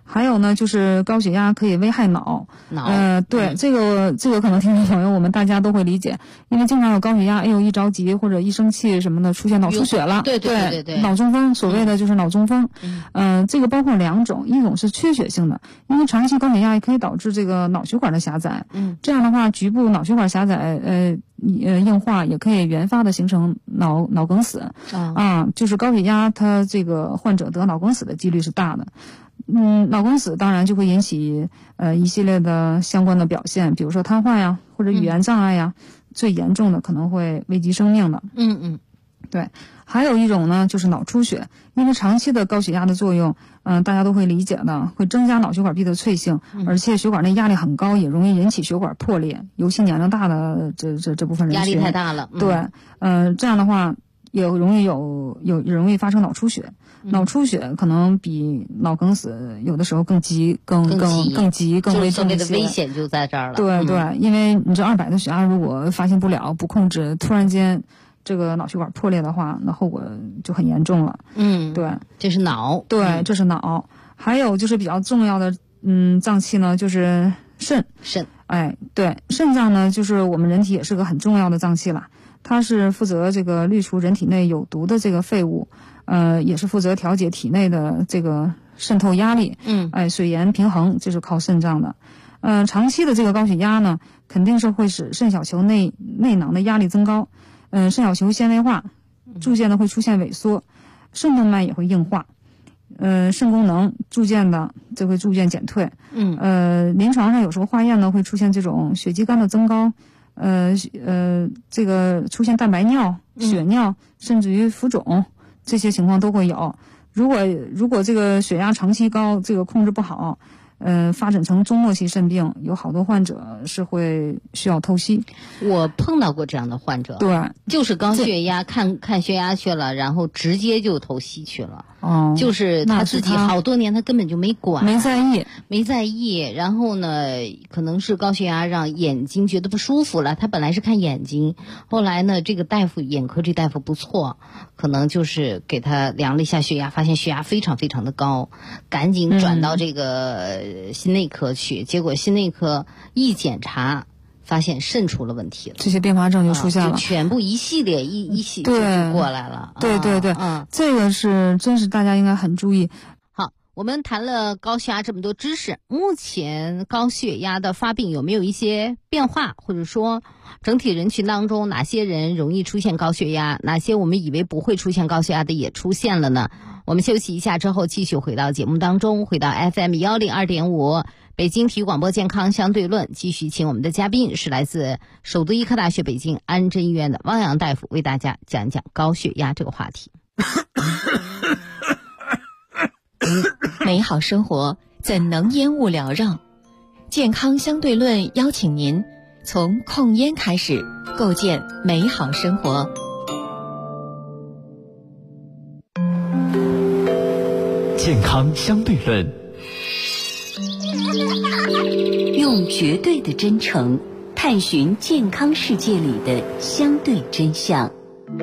还有呢，就是高血压可以危害脑。对，这个可能听众朋友我们大家都会理解，因为经常有高血压，哎呦一着急或者一生气什么的，出现脑出血了。
对，
脑中风，所谓的就是脑中风。这个包括2种，一种是缺血性的，因为长期高血压也可以导致这个脑血管的狭窄。这样的话，局部脑血管狭窄，硬化也可以原发的形成脑梗死。就是高血压，它这个患者得脑梗死的几率是大的。脑梗死当然就会引起一系列的相关的表现，比如说瘫痪呀，或者语言障碍呀，最严重的可能会危及生命的。对。还有一种呢，就是脑出血，因为长期的高血压的作用，大家都会理解的，会增加脑血管壁的脆性，而且血管内压力很高，也容易引起血管破裂，尤其年龄大的这部分人群，
压力太大了。
对，这样的话也容易发生脑出血。脑出血可能比脑梗死有的时候更急、更危重一些。
危险就在这儿了。
对，因为你这200的血压如果发现不了、不控制，突然间这个脑血管破裂的话，那后果就很严重了。对，
这是脑。
对，这是脑。还有就是比较重要的脏器呢，就是肾。对，肾脏呢就是我们人体也是个很重要的脏器了，它是负责这个滤除人体内有毒的这个废物。也是负责调节体内的这个渗透压力，水盐平衡，这是靠肾脏的。长期的这个高血压呢，肯定是会使肾小球内囊的压力增高，肾小球纤维化，逐渐的会出现萎缩，肾动脉也会硬化，肾功能逐渐减退。临床上有时候化验呢会出现这种血肌酐的增高，这个出现蛋白尿、血尿，甚至于浮肿。这些情况都会有。如果这个血压长期高，这个控制不好，发展成中末期肾病，有好多患者是会需要透析。
我碰到过这样的患者，
对，
就是高血压，看血压去了，然后直接就透析去了。就是他自己好多年他根本就没管，
没在意。
然后呢，可能是高血压让眼睛觉得不舒服了，他本来是看眼睛，后来呢，这个眼科这大夫不错，可能就是给他量了一下血压，发现血压非常非常的高，赶紧转到这个心内科去，结果心内科一检查，发现肾出了问题了，
这些并发症就出现了，
就全部一系列一起就过来了。
对，这个真是大家应该很注意。
好，我们谈了高血压这么多知识，目前高血压的发病有没有一些变化，或者说整体人群当中哪些人容易出现高血压，哪些我们以为不会出现高血压的也出现了呢？我们休息一下之后继续回到节目当中，回到 FM102.5北京体育广播健康相对论，继续请我们的嘉宾是来自首都医科大学北京安贞医院的汪洋大夫，为大家讲一讲高血压这个话题。
美好生活怎能烟雾缭绕？健康相对论邀请您从控烟开始，构建美好生活。
健康相对论，
用绝对的真诚探寻健康世界里的相对真相。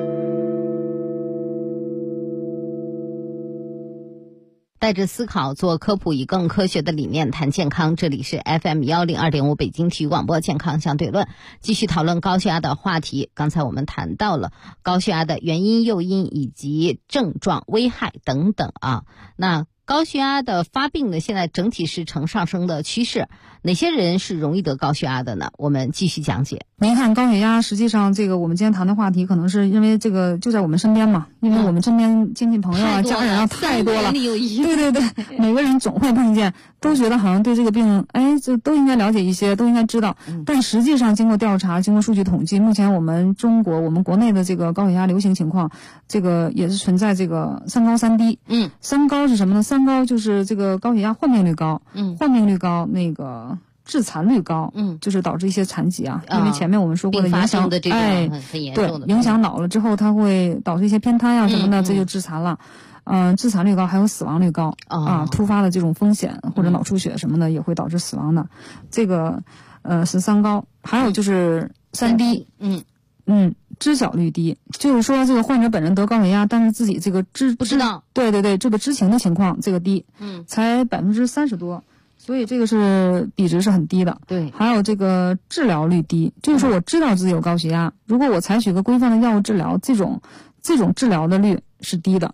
带着思考做科普，以更科学的理念谈健康。这里是 FM102.5北京体育广播健康相对论，继续讨论高血压的话题。刚才我们谈到了高血压的原因、诱因以及症状、危害等等啊。那高血压的发病呢，现在整体是呈上升的趋势。哪些人是容易得高血压的呢？我们继续讲解。
您看高血压，实际上这个我们今天谈的话题，可能是因为这个就在我们身边嘛，因为我们身边亲戚朋友啊、家人啊太多了，对，每个人总会碰见，都觉得好像对这个病，这都应该了解一些，都应该知道。但实际上经过调查，经过数据统计，目前我们国内的这个高血压流行情况，这个也是存在这个3高3低。3高是什么呢？3高就是这个高血压患病率高，患病率高，那个致残率高，就是导致一些残疾啊。因为前面我们说过的影响，
的这种很严重的，
对，影响脑了之后，它会导致一些偏瘫啊什么的，这就致残了。致残率高，还有死亡率高突发的这种风险或者脑出血什么的也会导致死亡的。这个是3高，还有就是3低。 知晓率低，就是说这个患者本人得高血压，但是自己这个
不知道，
对，这个知情的情况这个低，才30%多。所以这个是比值是很低的。
对，
还有这个治疗率低，就是说我知道自己有高血压，如果我采取个规范的药物治疗，这种治疗的率是低的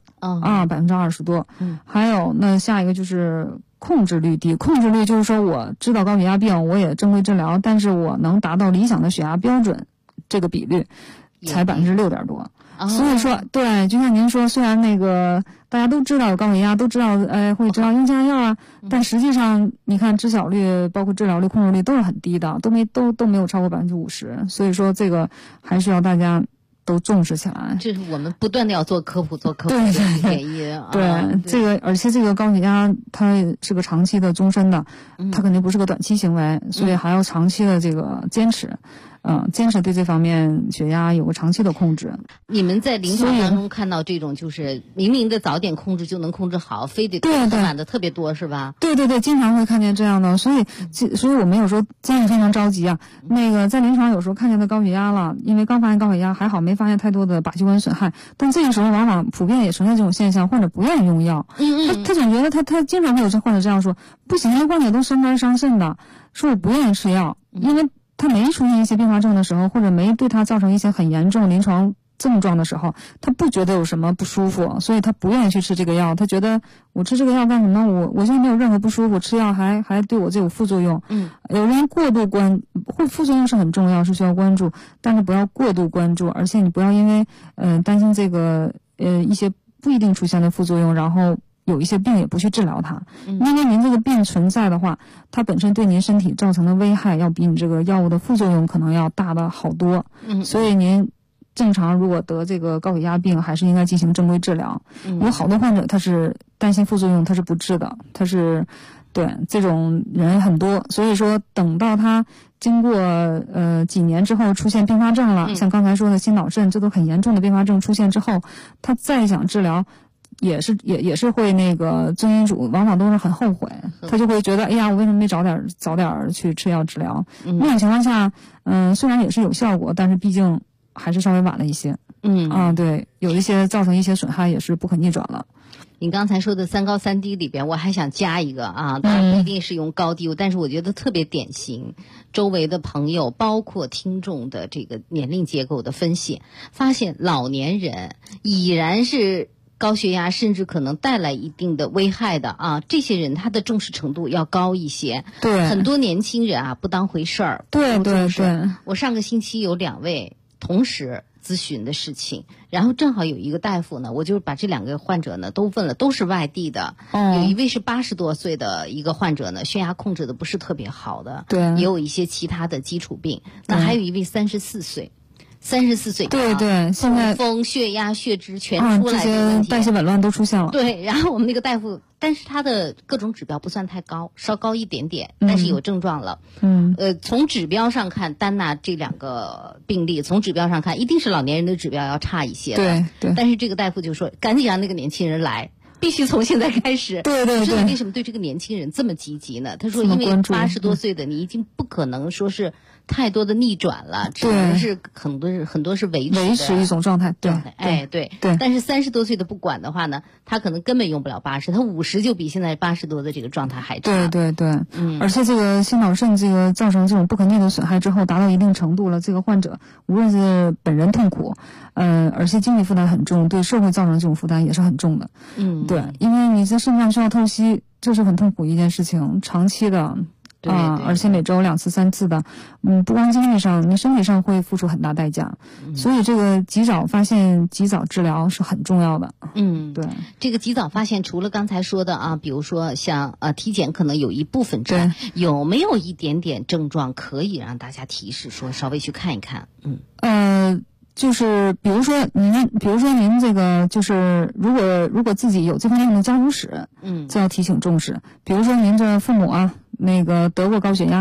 ，20%多。还有那下一个就是控制率低，控制率就是说我知道高血压病，我也正规治疗，但是我能达到理想的血压标准，这个比率才6%多。所以说，对，就像您说，虽然那个大家都知道有高血压，都知道会知道用降压药啊，但实际上你看知晓率、包括治疗率、控制率都是很低的，都没有超过50%。所以说这个还是要大家都重视起来。
这是我们不断的要做科普的原因啊。
对，这个而且这个高血压它是个长期的、终身的，它肯定不是个短期行为，所以还要长期的这个坚持。坚持对这方面血压有个长期的控制。
你们在临床当中看到这种就是明明的早点控制就能控制好，非得满的特别多是吧？
对，经常会看见这样的，所以我们有时候家里非常着急啊。那个在临床有时候看见的高血压了，因为刚发现高血压还好没发现太多的靶血管损害，但这个时候往往普遍也存在这种现象，患者不愿意用药。他总觉得他经常会有这患者这样说，不行，那患者都伤肝伤肾的，说我不愿意吃药，因为他没出现一些并发症的时候，或者没对他造成一些很严重临床症状的时候，他不觉得有什么不舒服，所以他不愿意去吃这个药。他觉得我吃这个药干什么？我现在没有任何不舒服，吃药还对我这有副作用。有人过度副作用是很重要，是需要关注，但是不要过度关注，而且你不要因为担心这个一些不一定出现的副作用，然后有一些病也不去治疗它，因为您这个病存在的话，它本身对您身体造成的危害要比你这个药物的副作用可能要大的好多。所以您正常如果得这个高血压病，还是应该进行正规治疗。有好多患者他是担心副作用，他是不治的，对，这种人很多。所以说等到他经过几年之后出现并发症了，像刚才说的心脑肾，这都很严重的并发症出现之后，他再想治疗也是会那个遵医嘱，往往都是很后悔，他就会觉得哎呀，我为什么没早点去吃药治疗？那种情况下，虽然也是有效果，但是毕竟还是稍微晚了一些。对，有一些造成一些损害也是不可逆转了。
你刚才说的3高3低里边，我还想加一个啊，当然不一定是用高低，但是我觉得特别典型。周围的朋友，包括听众的这个年龄结构的分析，发现老年人已然是高血压，甚至可能带来一定的危害的啊，这些人他的重视程度要高一些。
对，
很多年轻人啊不当回事儿。
对。
我上个星期有2位同时咨询的事情，然后正好有一个大夫呢，我就把这2个患者呢都问了，都是外地的。有一位是80多岁的一个患者呢，血压控制的不是特别好的，
对，
也有一些其他的基础病。那还有一位34岁。34岁，
对，现在
风、血压、血脂全出来的问题，
这些代谢紊乱都出现了。
对，然后我们那个大夫，但是他的各种指标不算太高，稍高一点点，但是有症状了。从指标上看，单拿这2个病例，从指标上看，一定是老年人的指标要差一些的。
对。
但是这个大夫就说，赶紧让那个年轻人来。必须从现在开始。
对。
我说你为什么对这个年轻人这么积极呢？他说，因为80多岁的你已经不可能说是太多的逆转了，只能是很多是维
持一种状态。对。
但是30多岁的不管的话呢，他可能根本用不了80，他50就比现在80多的这个状态还差。
对。而且这个心脑肾这个造成这种不可逆的损害之后，达到一定程度了，这个患者无论是本人痛苦，而且经济负担很重，对社会造成这种负担也是很重的。对，因为你在肾脏需要透析，这是很痛苦一件事情，长期的。而且每周2次3次的，不光精力上，你身体上会付出很大代价。所以这个及早发现、及早治疗是很重要的。对，
这个及早发现，除了刚才说的啊，比如说像体检可能有一部分之外，有没有一点点症状可以让大家提示说稍微去看一看？
就是比如说您这个就是如果自己有这方面的家族史，就要提醒重视。比如说您这父母啊，那个得过高血压，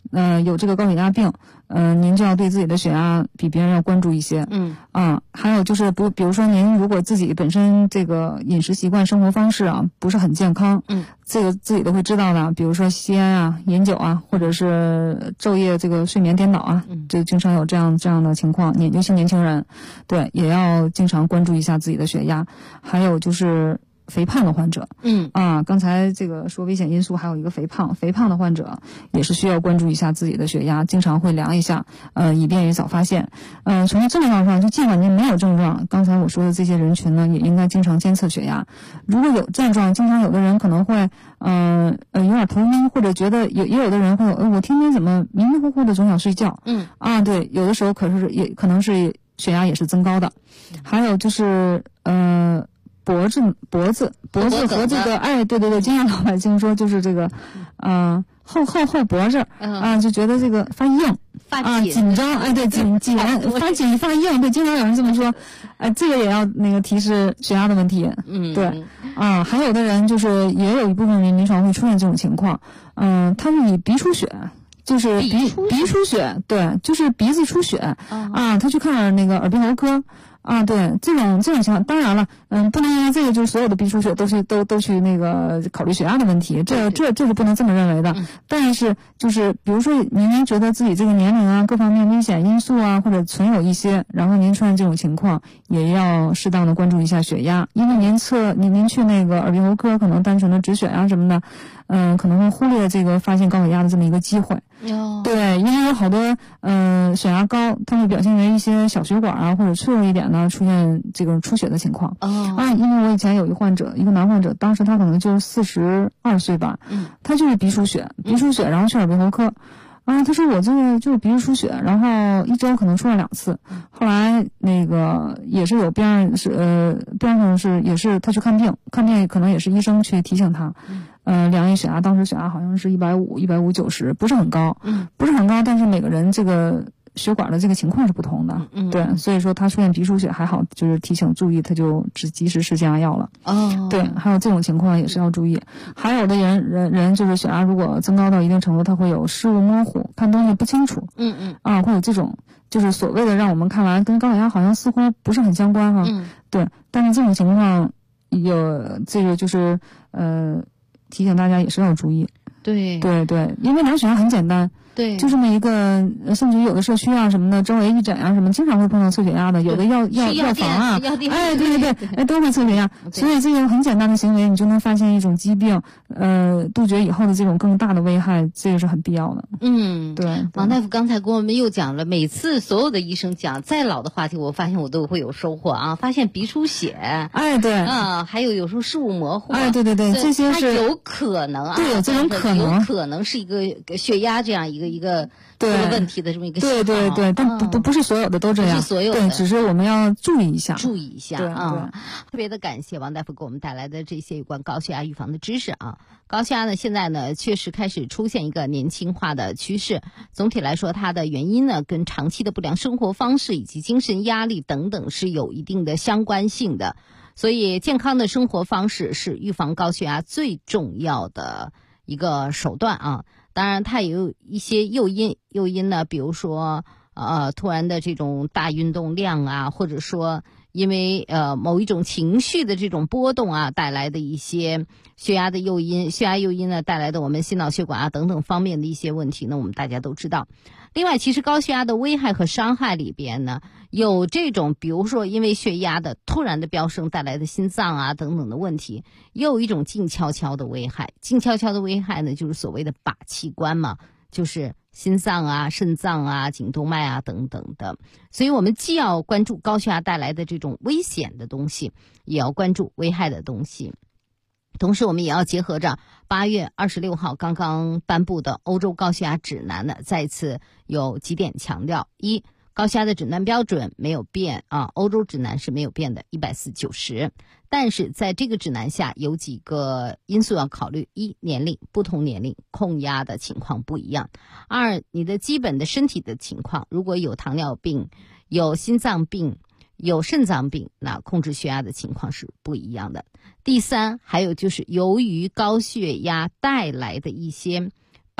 有这个高血压病，您就要对自己的血压比别人要关注一些。还有就是比如说您如果自己本身这个饮食习惯、生活方式啊不是很健康，这个自己都会知道的，比如说吸烟啊、饮酒啊，或者是昼夜这个睡眠颠倒啊，就经常有这样的情况。尤其年轻人，对，也要经常关注一下自己的血压。还有就是肥胖的患者，刚才这个说危险因素还有一个肥胖的患者也是需要关注一下自己的血压，经常会量一下，以便于早发现。从症状上，就尽管您没有症状，刚才我说的这些人群呢，也应该经常监测血压。如果有症状，经常有的人可能会，有点头晕，或者觉得也有的人会有，我天天怎么迷迷糊糊的总想睡觉，对，有的时候也可能是血压也是增高的。还有就是脖子和这个对，经常老百姓说就是这个后脖子就觉得这个发硬紧张，对，紧发紧发硬，对，经常有人这么说，这个也要那个提示血压的问题。对还有的人就是也有一部分人临床会出现这种情况，他是以鼻出血。就是鼻出血，对，就是鼻子出血他去看那个耳鼻喉科对，这种情况，当然了，不能因为这个就是所有的鼻出血都去那个考虑血压的问题，这是不能这么认为的。但是就是比如说您觉得自己这个年龄啊，各方面危险因素啊，或者存有一些，然后您出现这种情况，也要适当的关注一下血压，因为您去那个耳鼻喉科，可能单纯的止血啊什么的，可能会忽略这个发现高血压的这么一个机会。对，因为有好多血压高，它会表现为一些小血管啊或者脆弱一点呢，出现这种出血的情况。因为我以前有一个男患者，当时他可能就是42岁吧，他就是鼻出血，然后去耳鼻喉科。他说我这个就是鼻子出血，然后1周可能出了2次，后来那个也是有边上是也是他去看病可能也是医生去提醒他，量一血压，当时血压好像是150、90，不是很高，但是每个人这个血管的这个情况是不同的，对，所以说他出现鼻出血还好，就是提醒注意，他就及时吃降压药了。对，还有这种情况也是要注意。还有的人就是血压如果增高到一定程度，他会有视物模糊，看东西不清楚，会有这种就是所谓的让我们看来跟高血压好像似乎不是很相关哈，对，但是这种情况有这个就是提醒大家也是要注意。对，因为量血压很简单。对，就这么一个，甚至于有的社区啊什么的，周围义诊啊什么，经常会碰到测血压的，有的药房啊，对，都会测血压。所以这个很简单的行为，你就能发现一种疾病，杜绝以后的这种更大的危害，这个是很必要的。对。
王大夫刚才给我们又讲了，每次所有的医生讲再老的话题，我发现我都会有收获啊，发现鼻出血，
对，
还有时候视物模糊，
对，这些是
有可能
对，有这种可能，
有可能是一个血压这样一个出了问题的这么一个情况。
对，但不是所有的都这样，
不是所有的，
对，只是我们要注意一下。
对。特别的感谢王大夫给我们带来的这些有关高血压预防的知识啊。高血压呢，现在呢确实开始出现一个年轻化的趋势。总体来说，它的原因呢跟长期的不良生活方式以及精神压力等等是有一定的相关性的。所以，健康的生活方式是预防高血压最重要的一个手段啊。当然它也有一些诱因呢，比如说突然的这种大运动量啊，或者说因为某一种情绪的这种波动啊带来的一些血压诱因呢带来的我们心脑血管啊等等方面的一些问题呢，我们大家都知道。另外，其实高血压的危害和伤害里边呢，有这种比如说因为血压的突然的飙升带来的心脏啊等等的问题，也有一种静悄悄的危害。静悄悄的危害呢，就是所谓的靶器官嘛，就是心脏啊、肾脏啊、颈动脉啊等等的。所以我们既要关注高血压带来的这种危险的东西，也要关注危害的东西。同时我们也要结合着8月26号刚刚颁布的欧洲高血压指南呢，再次有几点强调：一，高血压的诊断标准没有变啊，欧洲指南是没有变的140/90。但是在这个指南下有几个因素要考虑：一，年龄，不同年龄控压的情况不一样；二，你的基本的身体的情况，如果有糖尿病、有心脏病、有肾脏病，那控制血压的情况是不一样的。第三，还有就是由于高血压带来的一些靶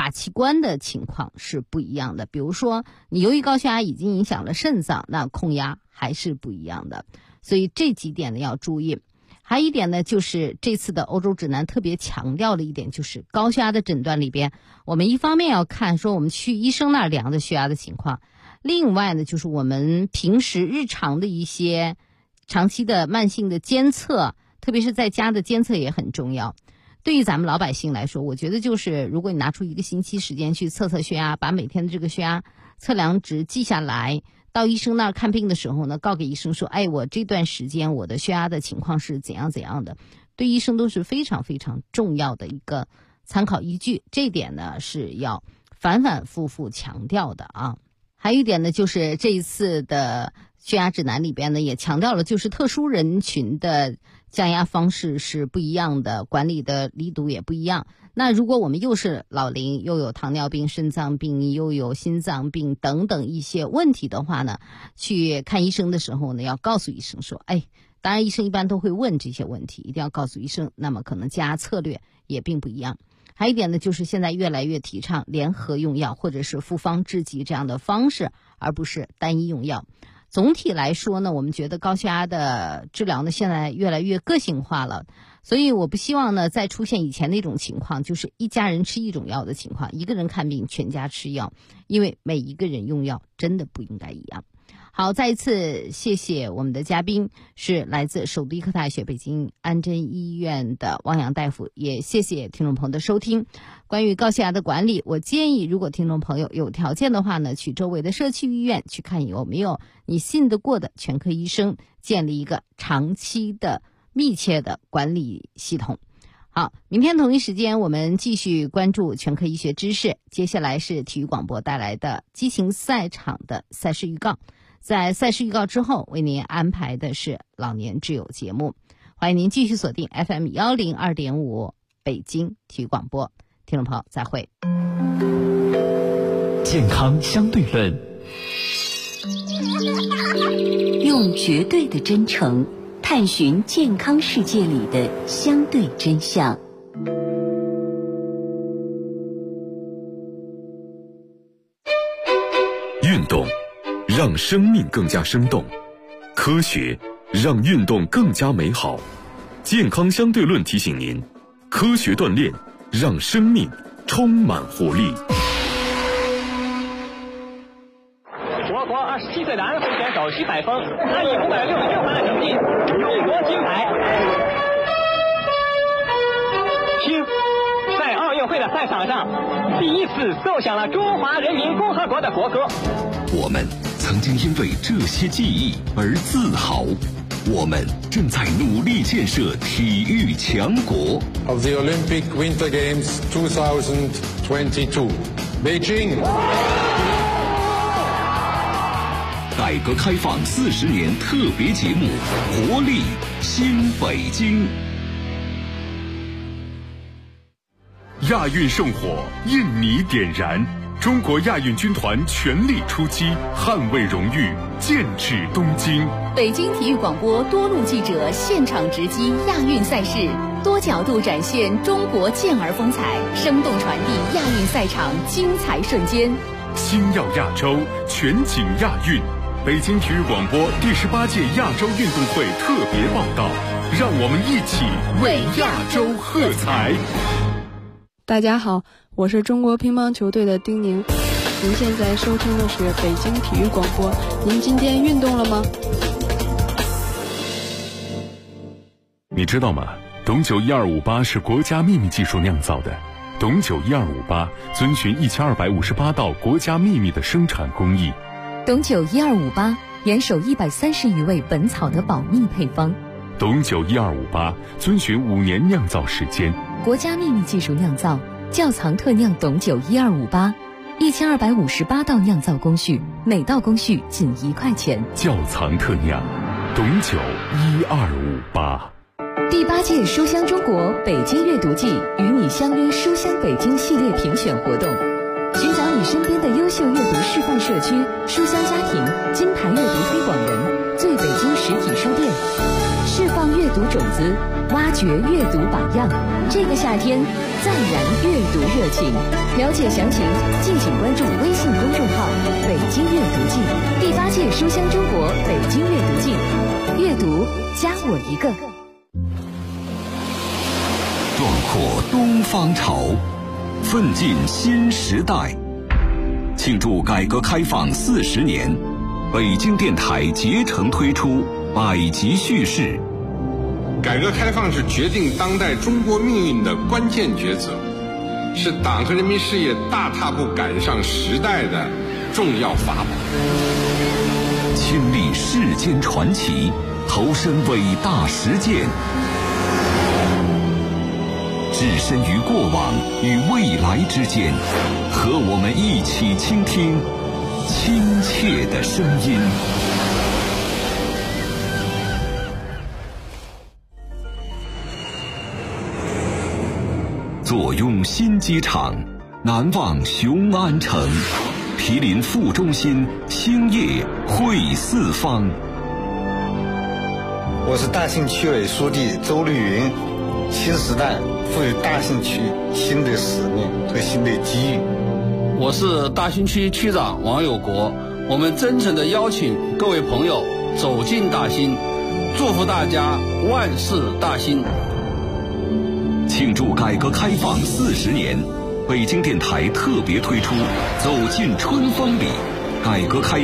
靶器官的情况是不一样的。比如说你由于高血压已经影响了肾脏，那控压还是不一样的。所以这几点呢要注意。还有一点呢，就是这次的欧洲指南特别强调的一点，就是高血压的诊断里边，我们一方面要看说我们去医生那儿量的血压的情况，另外呢就是我们平时日常的一些长期的慢性的监测，特别是在家的监测也很重要。对于咱们老百姓来说，我觉得就是如果你拿出1个星期时间去测血压，把每天的这个血压测量值记下来，到医生那儿看病的时候呢，告给医生说，我这段时间我的血压的情况是怎样怎样的，对医生都是非常非常重要的一个参考依据。这一点呢是要反反复复强调的啊。还有一点呢，就是这一次的血压指南里边呢也强调了，就是特殊人群的降压方式是不一样的，管理的力度也不一样。那如果我们又是老龄，又有糖尿病、肾脏病，又有心脏病等等一些问题的话呢，去看医生的时候呢，要告诉医生说，当然医生一般都会问这些问题，一定要告诉医生，那么可能降压策略也并不一样。还有一点呢，就是现在越来越提倡联合用药或者是复方制剂这样的方式，而不是单一用药。总体来说呢，我们觉得高血压的治疗呢现在越来越个性化了，所以我不希望呢再出现以前那种情况，就是一家人吃一种药的情况，一个人看病全家吃药，因为每一个人用药真的不应该一样。好，再一次谢谢我们的嘉宾，是来自首都医科大学北京安贞医院的汪洋大夫，也谢谢听众朋友的收听。关于高血压的管理，我建议如果听众朋友有条件的话呢，去周围的社区医院去看有没有你信得过的全科医生，建立一个长期的密切的管理系统。好，明天同一时间我们继续关注全科医学知识，接下来是体育广播带来的激情赛场的赛事预告。在赛事预告之后，为您安排的是老年之友节目，欢迎您继续锁定 FM 102.5北京体育广播。听众朋友再会。
健康相对论，
用绝对的真诚探寻健康世界里的相对真相。
运动让生命更加生动，科学让运动更加美好。健康相对论提醒您，科学锻炼让生命充满活力。
我国27岁的安徽选手徐海峰，他以566分的成绩勇夺金牌。听，在奥运会的赛场上，第一次奏响了中华人民共和国的国歌。
我们曾经因为这些记忆而自豪，我们正在努力建设体育强国。
Of the Olympic Winter Games 2022, Beijing.
改革开放40年特别节目，活力新北京。
亚运圣火，印尼点燃。中国亚运军团全力出击，捍卫荣誉，剑指东京。
北京体育广播多路记者现场直击亚运赛事，多角度展现中国健儿风采，生动传递亚运赛场精彩瞬间。
星耀亚洲，全景亚运。北京体育广播第18届亚洲运动会特别报道，让我们一起为亚洲喝彩。
大家好，我是中国乒乓球队的丁宁，您现在收听的是北京体育广播。您今天运动了吗？
你知道吗？董酒1258是国家秘密技术酿造的。董酒1258遵循1258道国家秘密的生产工艺。
董酒1258严守130余味本草的保密配方。
董酒1258遵循5年酿造时间。
国家秘密技术酿造，窖藏特酿董酒1258，1258道酿造工序，每道工序仅1块钱。
窖藏特酿，董酒1258。
第8届书香中国北京阅读季与你相约书香北京系列评选活动，寻找你身边的优秀阅读示范社区、书香家庭、金牌阅读推广人、最北京实体书店，释放
放阅读种子，挖掘阅读榜样。这个夏天，再燃阅读热情。了解详情，敬请关注微信公众号“北京阅读季”，第8届书香中国北京阅读季，阅读加我一个。
壮阔东方潮，奋进新时代。庆祝改革开放40年，北京电台竭诚推出百集叙事。
改革开放是决定当代中国命运的关键抉择，是党和人民事业大踏步赶上时代的重要法宝。
亲历世间传奇，投身伟大实践，置身于过往与未来之间，和我们一起倾听亲切的声音。坐拥新机场，难忘雄安城，毗邻副中心，兴业汇四方。
我是大兴区委书记周绿云，新时代赋予大兴区新的使命和新的机遇。
我是大兴区区长王有国，我们真诚地邀请各位朋友走进大兴，祝福大家万事大兴。
庆祝改革开放40年，北京电台特别推出《走进春风里》改革开